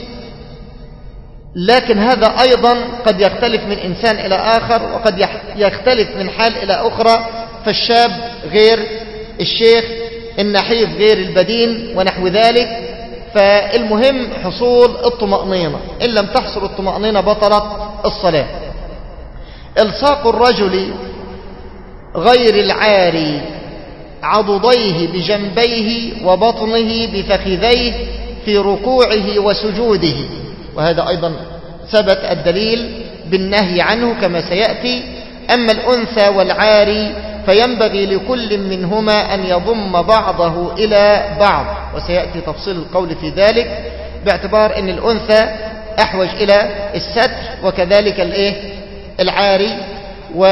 لكن هذا أيضا قد يختلف من إنسان إلى آخر، وقد يختلف من حال إلى أخرى، فالشاب غير الشيخ، النحيف غير البدين ونحو ذلك. فالمهم حصول الطمأنينة، إن لم تحصل الطمأنينة بطلت الصلاة. إلصاق الرجل غير العاري عضديه بجنبيه وبطنه بفخذيه في ركوعه وسجوده، وهذا أيضا ثبت الدليل بالنهي عنه كما سيأتي. أما الأنثى والعاري فينبغي لكل منهما أن يضم بعضه إلى بعض، وسيأتي تفصيل القول في ذلك، باعتبار أن الأنثى أحوج إلى الستر، وكذلك الإيه العاري. و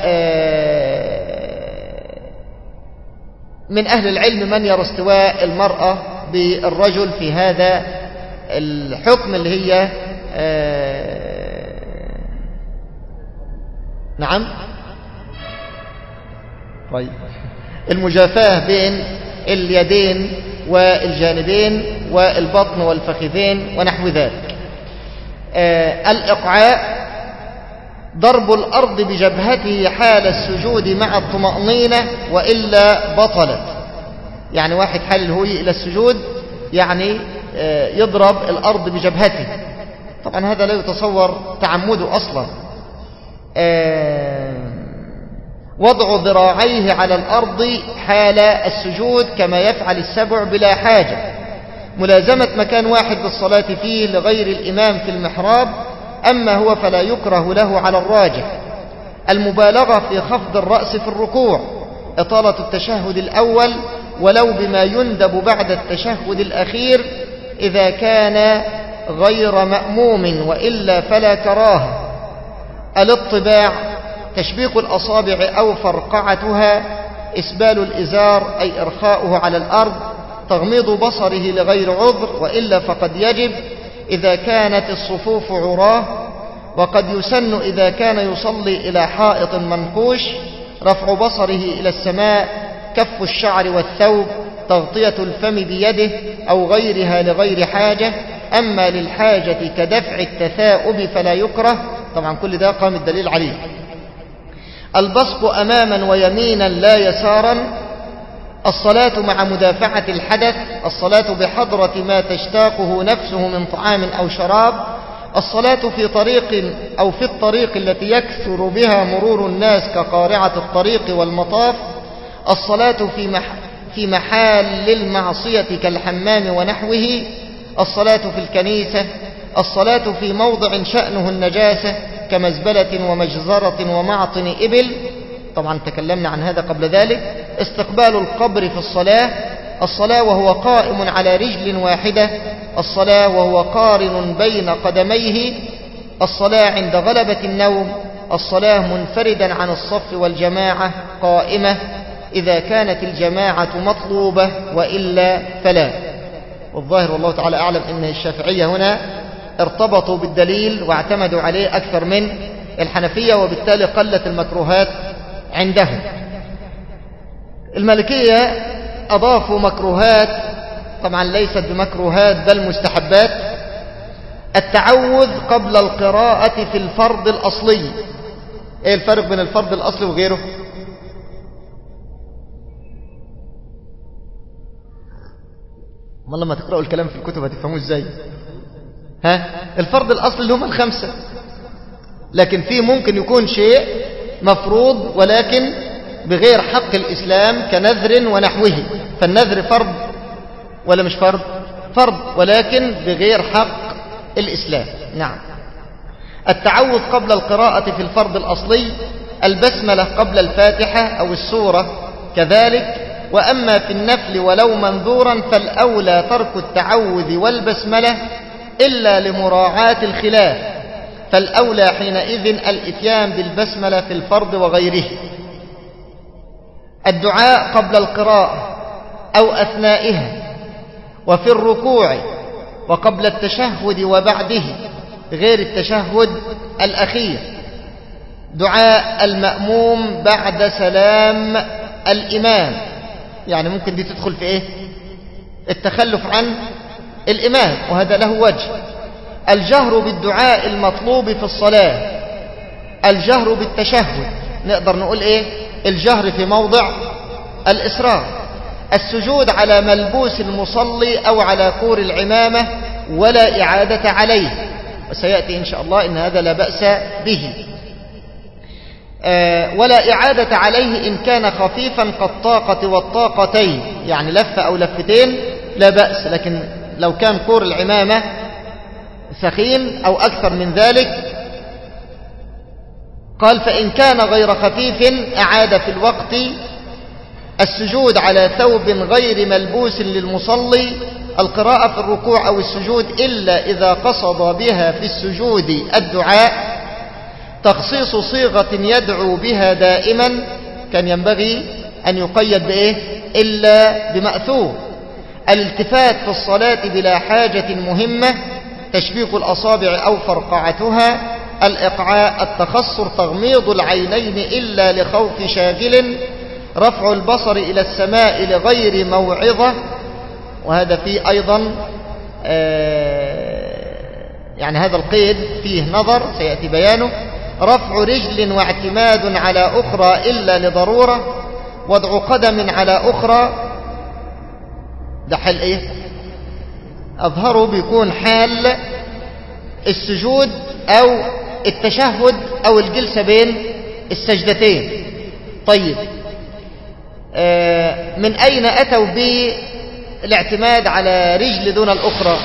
من أهل العلم من يرى استواء المرأة بالرجل في هذا الحكم اللي هي نعم طيب المجافاة بين اليدين والجانبين والبطن والفخذين ونحو ذلك. الإقعاء ضرب الأرض بجبهته حال السجود مع الطمأنينة وإلا بطلت. يعني واحد حال الهوي إلى السجود يعني يضرب الأرض بجبهته، طبعا هذا لا يتصور تعمده أصلا. وضع ذراعيه على الأرض حال السجود كما يفعل السبع بلا حاجة. ملازمة مكان واحد للصلاة فيه لغير الإمام في المحراب، أما هو فلا يكره له على الراجح. المبالغة في خفض الرأس في الركوع، إطالة التشهد الأول ولو بما يندب بعد التشهد الأخير إذا كان غير مأموم، وإلا فلا كراهة. الاطباع تشبيك الأصابع أو فرقعتها، إسبال الإزار أي إرخاؤه على الأرض، تغميض بصره لغير عذر، وإلا فقد يجب إذا كانت الصفوف عراه. وقد يسن إذا كان يصلي إلى حائط منقوش رفع بصره إلى السماء، كف الشعر والثوب، تغطية الفم بيده أو غيرها لغير حاجة. أما للحاجة كدفع التثاؤب فلا يكره، طبعا كل ده قام الدليل عليه. البصق أماما ويمينا لا يسارا. الصلاة مع مدافعة الحدث، الصلاة بحضرة ما تشتاقه نفسه من طعام أو شراب، الصلاة في طريق أو في الطريق التي يكثر بها مرور الناس كقارعة الطريق والمطاف، الصلاة في مح في محال المعصية كالحمام ونحوه، الصلاة في الكنيسة، الصلاة في موضع شأنه النجاسة كمزبلة ومجزرة ومعطن إبل، طبعا تكلمنا عن هذا قبل ذلك. استقبال القبر في الصلاة، الصلاة وهو قائم على رجل واحدة، الصلاة وهو قارن بين قدميه، الصلاة عند غلبة النوم، الصلاة منفردا عن الصف والجماعة قائمة إذا كانت الجماعة مطلوبة، وإلا فلا. والظاهر والله تعالى أعلم أن الشافعية هنا ارتبطوا بالدليل واعتمدوا عليه أكثر من الحنفية، وبالتالي قلت المكروهات عندهم. المالكية أضافوا مكروهات، طبعا ليست بمكروهات بل مستحبات. التعوذ قبل القراءة في الفرض الأصلي. ايه الفرق بين الفرض الأصلي وغيره؟ ما لما تقرأوا الكلام في الكتب هتفهموه ازاي؟ ها؟ الفرض الأصلي اللي هم الخمسة، لكن في ممكن يكون شيء مفروض ولكن بغير حق الإسلام كنذر ونحوه، فالنذر فرض ولا مش فرض؟ فرض ولكن بغير حق الإسلام. نعم. التعوذ قبل القراءة في الفرض الأصلي، البسملة قبل الفاتحة أو السورة كذلك. وأما في النفل ولو منذورا فالأولى ترك التعوذ والبسملة إلا لمراعاة الخلاف، فالأولى حينئذ الإتيان بالبسملة في الفرض وغيره. الدعاء قبل القراءة أو أثنائها، وفي الركوع، وقبل التشهد وبعده غير التشهد الأخير. دعاء المأموم بعد سلام الإمام، يعني ممكن دي تدخل في إيه؟ التخلف عن الإمام، وهذا له وجه. الجهر بالدعاء المطلوب في الصلاة، الجهر بالتشهد، نقدر نقول إيه؟ الجهر في موضع الإسرار. السجود على ملبوس المصلي أو على كور العمامة ولا إعادة عليه، وسيأتي إن شاء الله إن هذا لا بأس به. آه ولا إعادة عليه إن كان خفيفا كالطاقة والطاقتين، يعني لفة أو لفتين لا بأس، لكن لو كان كور العمامة ثخين أو أكثر من ذلك قال فإن كان غير خفيف أعاد في الوقت. السجود على ثوب غير ملبوس للمصلي القراءة في الركوع أو السجود إلا إذا قصد بها في السجود الدعاء. تخصيص صيغة يدعو بها دائما كان ينبغي أن يقيد بإيه؟ إلا بمأثور. الالتفات في الصلاة بلا حاجة مهمة، تشبيك الأصابع أو فرقعتها، الإقعاء، التخصر، تغميض العينين إلا لخوف شاغل، رفع البصر إلى السماء لغير موعظة، وهذا فيه أيضا يعني هذا القيد فيه نظر سيأتي بيانه، رفع رجل واعتماد على أخرى إلا لضرورة، وضع قدم على أخرى، ده حال إيه؟ أظهره بيكون حال السجود أو التشهد أو الجلسة بين السجدتين. طيب آه من أين أتوا بالاعتماد على رجل دون الأخرى؟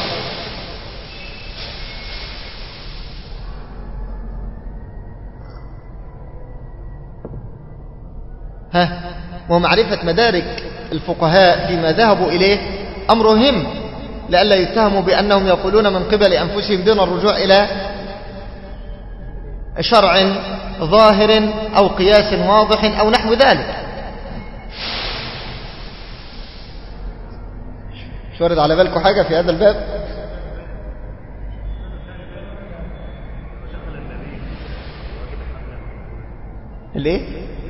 ها ومعرفة مدارك الفقهاء فيما ذهبوا إليه أمر مهم، لئلا يتهموا بأنهم يقولون من قبل أنفسهم دون الرجوع إلى شرع ظاهر أو قياس واضح أو نحو ذلك. مش ورد على بالكم حاجة في هذا الباب؟ ليه؟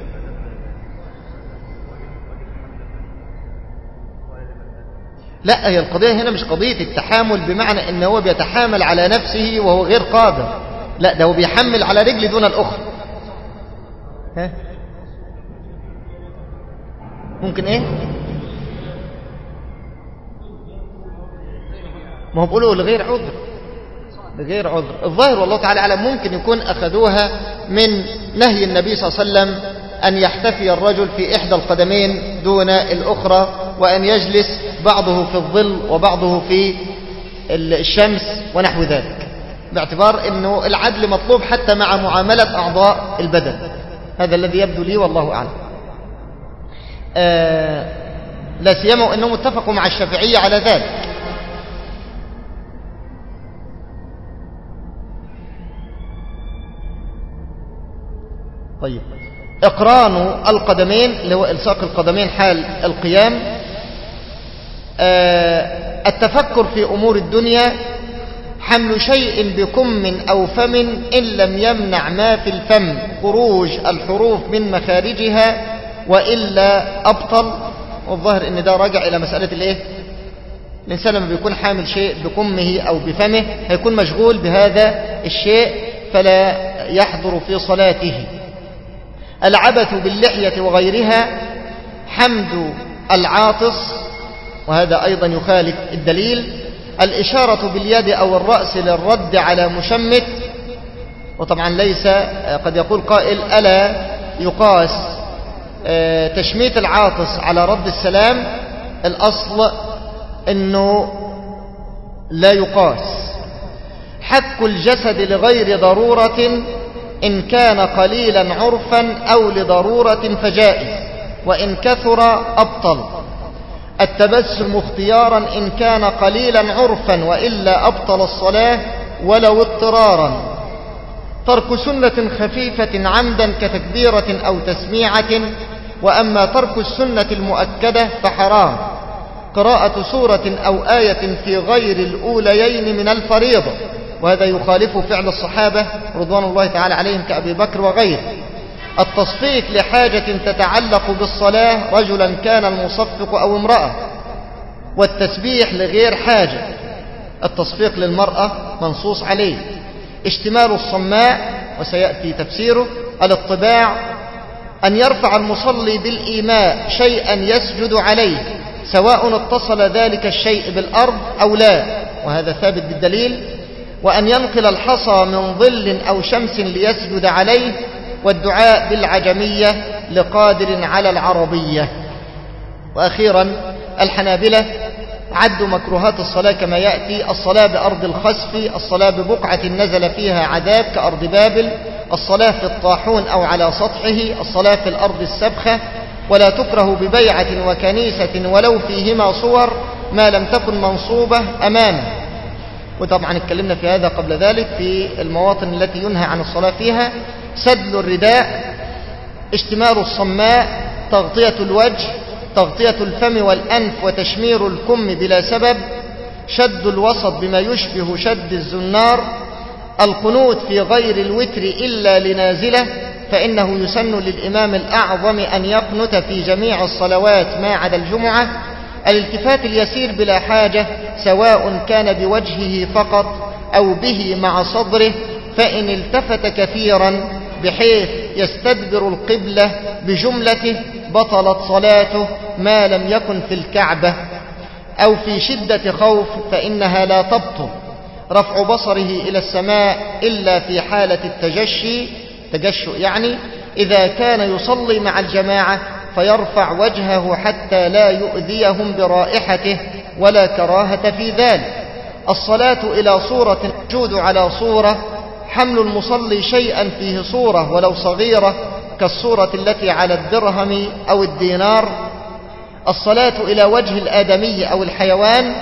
لا، هي القضية هنا مش قضية التحامل بمعنى ان هو بيتحامل على نفسه وهو غير قادر، لا ده هو بيحمل على رجل دون الأخرى. ها؟ ممكن ايه؟ ما هو بيقولوا لغير عذر، لغير عذر. الظاهر والله تعالى أعلم ممكن يكون أخذوها من نهي النبي صلى الله عليه وسلم أن يحتفي الرجل في إحدى القدمين دون الأخرى، وأن يجلس بعضه في الظل وبعضه في الشمس ونحو ذلك، باعتبار أنه العدل مطلوب حتى مع معاملة أعضاء البدن. هذا الذي يبدو لي والله أعلم. آه لا سيما أنهم اتفقوا مع الشافعية على ذلك. طيب إقران القدمين اللي هو إلصاق القدمين حال القيام. آه التفكر في أمور الدنيا، حمل شيء بكم أو فم إن لم يمنع ما في الفم خروج الحروف من مخارجها وإلا أبطل. والظاهر إن ده راجع إلى مسألة الإيه؟ الإنسان لما بيكون حامل شيء بكمه أو بفمه هيكون مشغول بهذا الشيء فلا يحضر في صلاته. العبث باللحية وغيرها، حمد العاطس، وهذا أيضا يخالف الدليل. الإشارة باليد أو الرأس للرد على مشمت، وطبعا ليس، قد يقول قائل ألا يقاس تشميت العاطس على رد السلام؟ الأصل أنه لا يقاس. حك الجسد لغير ضرورة إن كان قليلا عرفا أو لضرورة فجائز، وإن كثر أبطل. التبسم اختيارا إن كان قليلا عرفا وإلا أبطل الصلاة ولو اضطرارا. ترك سنة خفيفة عمدا كتكبيرة أو تسميعة، وأما ترك السنة المؤكدة فحرام. قراءة سورة أو آية في غير الأوليين من الفريضة، وهذا يخالف فعل الصحابة رضوان الله تعالى عليهم كأبي بكر وغيره. التصفيق لحاجة تتعلق بالصلاة، رجلا كان المصفق أو امرأة. والتسبيح لغير حاجة، التصفيق للمرأة منصوص عليه. اشتمال الصماء وسيأتي تفسيره. الاطباع، أن يرفع المصلي بالإيماء شيئا يسجد عليه سواء اتصل ذلك الشيء بالأرض أو لا، وهذا ثابت بالدليل. وأن ينقل الحصى من ظل أو شمس ليسجد عليه. والدعاء بالعجمية لقادر على العربية. وأخيرا الحنابلة عدوا مكروهات الصلاة كما يأتي: الصلاة بأرض الخسف، الصلاة ببقعة نزل فيها عذاب كأرض بابل، الصلاة في الطاحون أو على سطحه، الصلاة في الأرض السبخة. ولا تكره ببيعة وكنيسة ولو فيهما صور، ما لم تكن منصوبة أمامه. وطبعا اتكلمنا في هذا قبل ذلك في المواطن التي ينهى عن الصلاة فيها: سدل الرداء، اشتمال الصماء، تغطية الوجه، تغطية الفم والأنف وتشمير الكم بلا سبب، شد الوسط بما يشبه شد الزنار، القنوت في غير الوتر إلا لنازلة، فإنه يسن للإمام الأعظم أن يقنت في جميع الصلوات ما عدا الجمعة، الالتفات اليسير بلا حاجة سواء كان بوجهه فقط أو به مع صدره، فإن التفت كثيرا بحيث يستدبر القبلة بجملته بطلت صلاته ما لم يكن في الكعبة أو في شدة خوف فإنها لا تبطل. رفع بصره إلى السماء إلا في حالة التجشي، تجشؤ يعني، إذا كان يصلي مع الجماعة فيرفع وجهه حتى لا يؤذيهم برائحته ولا كراهة في ذلك. الصلاة إلى صورة السجود على صورة، حمل المصلي شيئا فيه صورة ولو صغيرة كالصورة التي على الدرهم أو الدينار. الصلاة إلى وجه الآدمي أو الحيوان.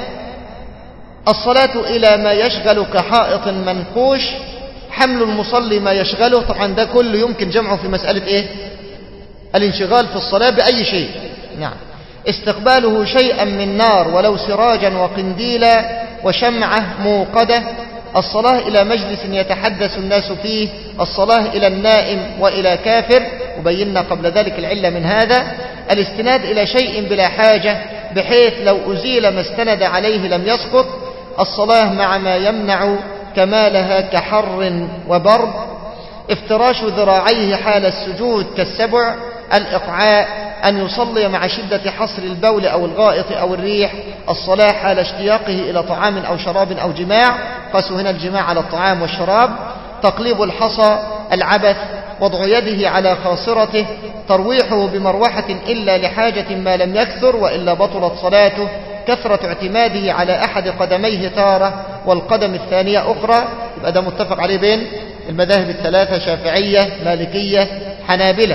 الصلاة إلى ما يشغل كحائط منقوش، حمل المصلي ما يشغله، طبعا ده كله يمكن جمعه في مسألة إيه؟ الانشغال في الصلاة بأي شيء. نعم. استقباله شيئا من نار ولو سراجا وقنديلا وشمعة موقدة. الصلاة إلى مجلس يتحدث الناس فيه. الصلاة إلى النائم وإلى كافر، وبينا قبل ذلك العلة من هذا. الاستناد إلى شيء بلا حاجة بحيث لو أزيل ما استند عليه لم يسقط. الصلاة مع ما يمنع كمالها كحر وبرد. افتراش ذراعيه حال السجود كالسبع. الإقعاء، أن يصلي مع شدة حصر البول أو الغائط أو الريح. الصلاة حال اشتياقه إلى طعام أو شراب أو جماع، قاسوا هنا الجماع على الطعام والشراب. تقليب الحصى، العبث، وضع يده على خاصرته، ترويحه بمروحة إلا لحاجة ما لم يكثر وإلا بطلت صلاته. كثرة اعتماده على أحد قدميه تارة والقدم الثانية أخرى، يبقى ده متفق عليه بين المذاهب الثلاثة: شافعية، مالكية، حنابلة.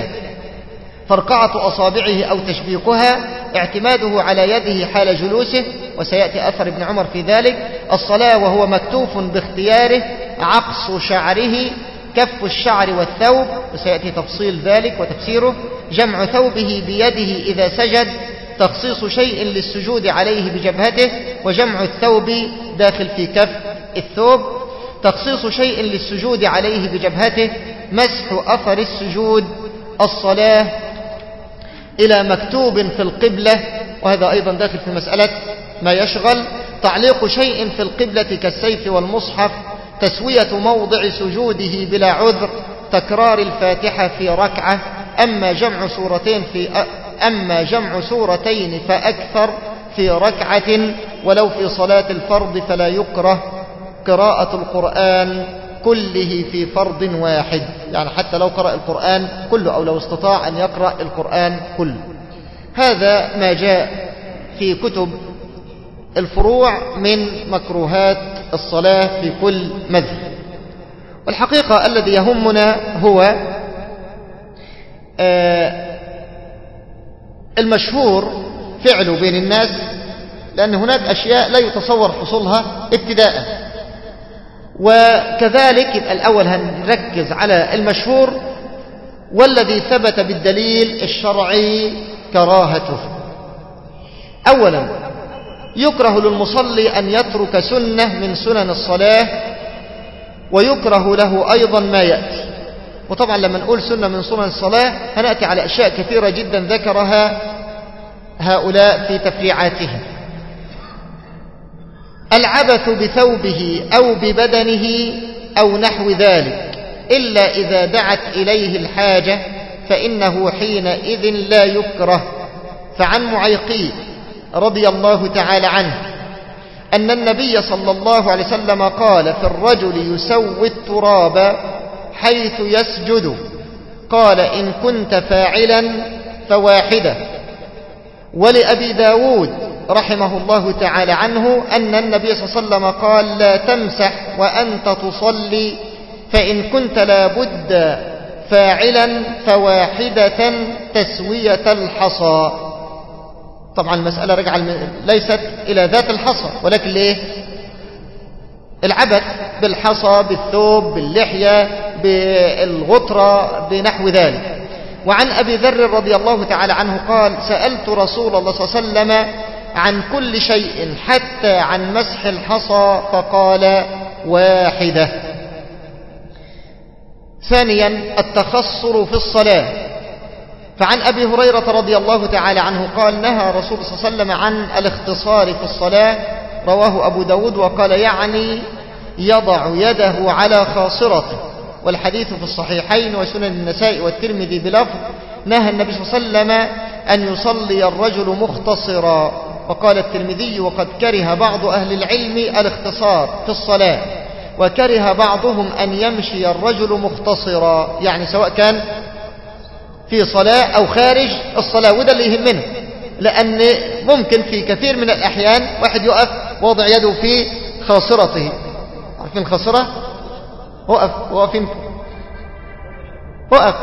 فرقعة أصابعه أو تشبيكها، اعتماده على يده حال جلوسه، وسيأتي أثر ابن عمر في ذلك. الصلاة وهو مكتوف باختياره، عقص شعره، كف الشعر والثوب، وسيأتي تفصيل ذلك وتفسيره. جمع ثوبه بيده إذا سجد، تخصيص شيء للسجود عليه بجبهته، وجمع الثوب داخل في كف الثوب. تخصيص شيء للسجود عليه بجبهته، مسح أثر السجود. الصلاة إلى مكتوب في القبلة، وهذا أيضا داخل في مسألة ما يشغل. تعليق شيء في القبلة كالسيف والمصحف. تسوية موضع سجوده بلا عذر. تكرار الفاتحة في ركعة. أما جمع سورتين في أما جمع سورتين فأكثر في ركعة ولو في صلاة الفرض، فلا يكره قراءة القرآن كله في فرض واحد، يعني حتى لو قرأ القرآن كله أو لو استطاع أن يقرأ القرآن كله. هذا ما جاء في كتب الفروع من مكروهات الصلاة في كل مذهب. والحقيقة الذي يهمنا هو المشهور فعله بين الناس، لأن هناك أشياء لا يتصور حصولها ابتداء. وكذلك يبقى الأول هنركز على المشهور والذي ثبت بالدليل الشرعي كراهته. أولا، يكره للمصلي أن يترك سنة من سنن الصلاة، ويكره له أيضا ما يأتي. وطبعا لما نقول سنة من سنن الصلاة هنأتي على أشياء كثيرة جدا ذكرها هؤلاء في تفريعاتهم. العبث بثوبه أو ببدنه أو نحو ذلك، إلا إذا دعت إليه الحاجة فإنه حينئذ لا يكره. فعن معيقيب رضي الله تعالى عنه أن النبي صلى الله عليه وسلم قال في الرجل يسوي التراب حيث يسجد، قال إن كنت فاعلا فواحدة. ولأبي داود رحمه الله تعالى عنه أن النبي صلى الله عليه وسلم قال لا تمسح وأنت تصلي، فإن كنت لابد فاعلا فواحدة تسوية الحصى. طبعا المسألة رجع ليست إلى ذات الحصى، ولكن ليه العبث بالحصى، بالثوب، باللحية، بالغطرة، بنحو ذلك. وعن أبي ذر رضي الله تعالى عنه قال: سألت رسول الله صلى الله عليه وسلم عن كل شيء حتى عن مسح الحصى فقال: واحدة. ثانيا التخصر في الصلاة، فعن أبي هريرة رضي الله تعالى عنه قال: نهى رسول الله صلى الله عليه وسلم عن الاختصار في الصلاة، رواه أبو داود، وقال يعني يضع يده على خاصرته، والحديث في الصحيحين وسنن النسائي والترمذي بلفظ: نهى النبي صلى الله عليه وسلم أن يصلي الرجل مختصرا. وقال الترمذي: وقد كره بعض أهل العلم الاختصار في الصلاة، وكره بعضهم أن يمشي الرجل مختصرا، يعني سواء كان في صلاة أو خارج الصلاة، وده اللي يهمنا، لأن ممكن في كثير من الأحيان واحد يقف وضع يده في خاصرته. عارفين الخاصرة؟ وقف وقف انت وقف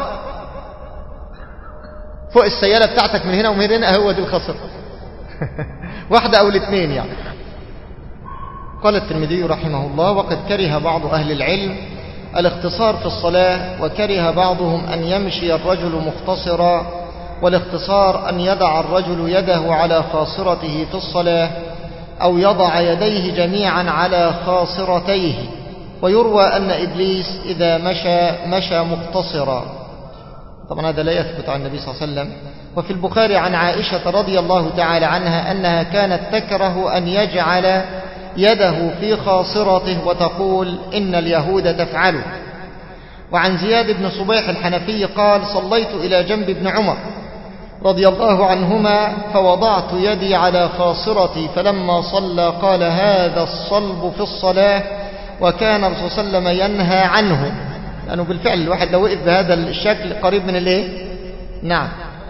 فوق السيالة بتاعتك من هنا ومن هنا، هو دي الخاصرة. واحدة أو الاثنين يعني. قال الترمذي رحمه الله: وقد كره بعض أهل العلم الاختصار في الصلاة، وكره بعضهم أن يمشي الرجل مختصرا، والاختصار أن يضع الرجل يده على خاصرته في الصلاة، أو يضع يديه جميعا على خاصرتيه. ويروى أن إبليس إذا مشى مشى مقتصرا. طبعا هذا لا يثبت عن النبي صلى الله عليه وسلم. وفي البخاري عن عائشة رضي الله تعالى عنها أنها كانت تكره أن يجعل يده في خاصرته، وتقول: إن اليهود تفعله. وعن زياد بن صبيح الحنفي قال: صليت إلى جنب ابن عمر رضي الله عنهما، فوضعت يدي على خاصرتي، فلما صلى قال: هذا الصلب في الصلاة، وكان الرسول صلى الله عليه وسلم ينهى عنه. لأنه بالفعل الواحد لو وقف بهذا الشكل قريب من الايه؟ نعم.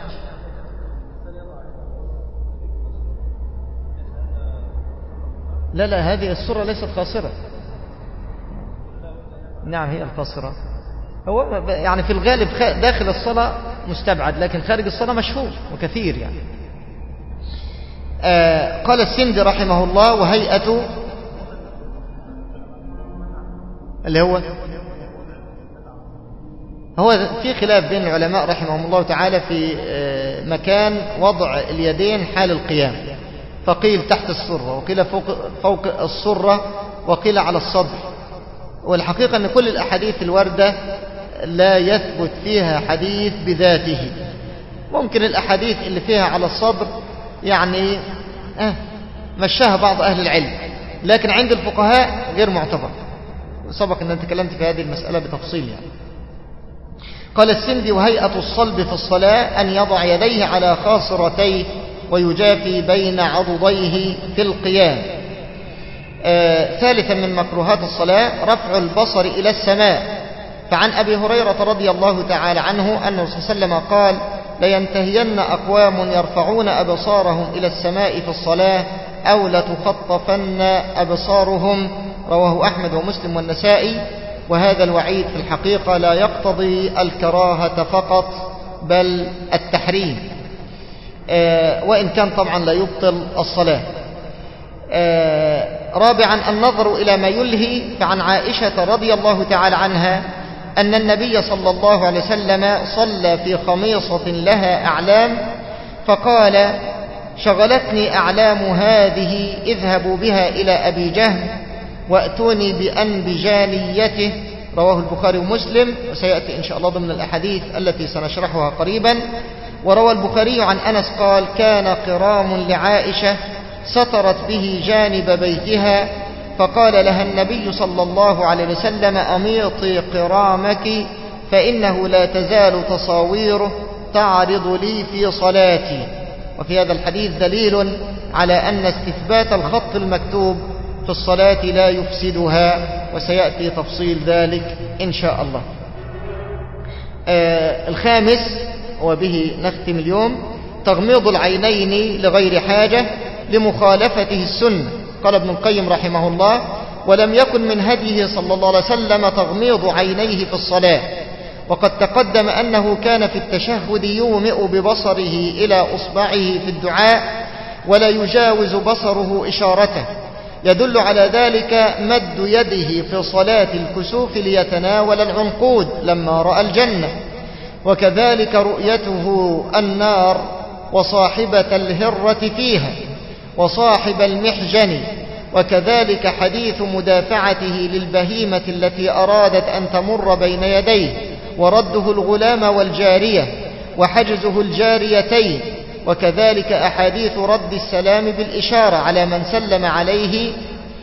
لا لا هذه السرة ليست خاصرة. نعم هي الخاصرة. هو يعني في الغالب داخل الصلاة مستبعد، لكن خارج الصلاة مشهور وكثير يعني. آه قال السندي رحمه الله: وهيئة اللي هو هو في خلاف بين العلماء رحمهم الله تعالى في آه مكان وضع اليدين حال القيام، فقيل تحت السرة، وقيل فوق, فوق السرة، وقيل على الصدر. والحقيقة أن كل الأحاديث الواردة لا يثبت فيها حديث بذاته. ممكن الأحاديث اللي فيها على الصدر يعني آه مشاها بعض أهل العلم، لكن عند الفقهاء غير معتبر. سبق أن أنت تكلمت في هذه المسألة بتفصيل يعني. قال السندي: وهيئة الصلب في الصلاة أن يضع يديه على خاصرتيه، ويجافي بين عضديه في القيام. آه ثالثا من مكروهات الصلاة رفع البصر إلى السماء، فعن أبي هريرة رضي الله تعالى عنه أنه صلى الله عليه وسلم قال: لينتهين أقوام يرفعون أبصارهم إلى السماء في الصلاة، أو لتخطفن أبصارهم. رواه أحمد ومسلم والنسائي. وهذا الوعيد في الحقيقة لا يقتضي الكراهة فقط، بل التحريم، آه وإن كان طبعا لا يبطل الصلاة. آه رابعا النظر إلى ما يلهي، فعن عائشة رضي الله تعالى عنها أن النبي صلى الله عليه وسلم صلى في خميصة لها أعلام، فقال: شغلتني أعلام هذه، اذهبوا بها إلى أبي جهل وأتوني بأنبجانيته. رواه البخاري ومسلم، وسيأتي إن شاء الله ضمن الأحاديث التي سنشرحها قريبا. وروى البخاري عن أنس قال: كان قرام لعائشة سترت به جانب بيتها، فقال لها النبي صلى الله عليه وسلم: أميطي قرامك، فإنه لا تزال تصاويره تعرض لي في صلاتي. وفي هذا الحديث دليل على أن استثبات الخط المكتوب في الصلاة لا يفسدها، وسيأتي تفصيل ذلك إن شاء الله. آه الخامس وبه نختم اليوم: تغميض العينين لغير حاجة لمخالفته السنة. قال ابن القيم رحمه الله: ولم يكن من هديه صلى الله عليه وسلم تغميض عينيه في الصلاة، وقد تقدم أنه كان في التشهد يومئ ببصره إلى أصبعه في الدعاء، ولا يجاوز بصره إشارته. يدل على ذلك مد يده في صلاة الكسوف ليتناول العنقود لما رأى الجنة، وكذلك رؤيته النار وصاحبة الهرة فيها وصاحب المحجن، وكذلك حديث مدافعته للبهيمة التي أرادت أن تمر بين يديه، ورده الغلام والجارية، وحجزه الجاريتين، وكذلك أحاديث رد السلام بالإشارة على من سلم عليه،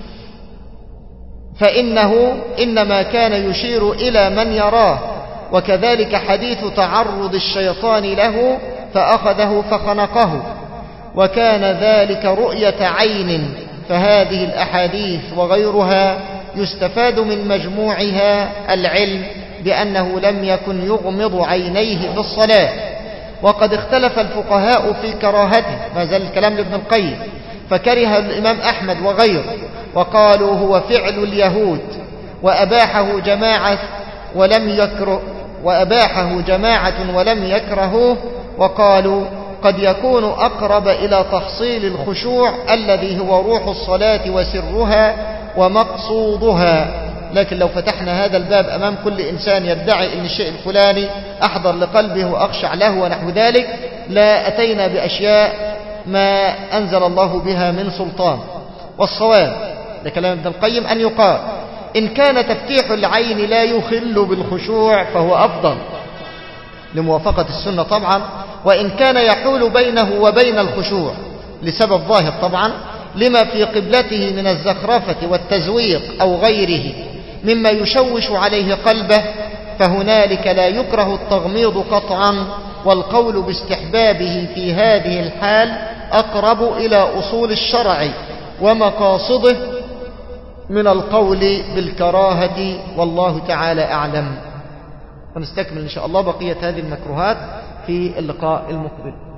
فإنه إنما كان يشير إلى من يراه، وكذلك حديث تعرض الشيطان له فأخذه فخنقه، وكان ذلك رؤية عين. فهذه الأحاديث وغيرها يستفاد من مجموعها العلم بأنه لم يكن يغمض عينيه في الصلاة. وقد اختلف الفقهاء في كراهته، ما زال الكلام لابن القيم، فكره الإمام أحمد وغيره وقالوا هو فعل اليهود، وأباحه جماعة ولم يكره وأباحه جماعة ولم يكرهوه، وقالوا قد يكون أقرب إلى تحصيل الخشوع الذي هو روح الصلاة وسرها ومقصودها. لكن لو فتحنا هذا الباب أمام كل إنسان يدعي أن الشيء الفلاني أحضر لقلبه وأخشع له ونحو ذلك، لا أتينا بأشياء ما أنزل الله بها من سلطان. والصواب لكلام ابن القيم أن يقال إن كان تفتيح العين لا يخل بالخشوع فهو أفضل لموافقة السنة طبعا، وإن كان يحول بينه وبين الخشوع لسبب ظاهر طبعا لما في قبلته من الزخرفة والتزويق أو غيره مما يشوش عليه قلبه، فهنالك لا يكره التغميض قطعا، والقول باستحبابه في هذه الحال أقرب إلى أصول الشرع ومقاصده من القول بالكراهة، والله تعالى أعلم. ونستكمل إن شاء الله بقية هذه المكروهات في اللقاء المقبل.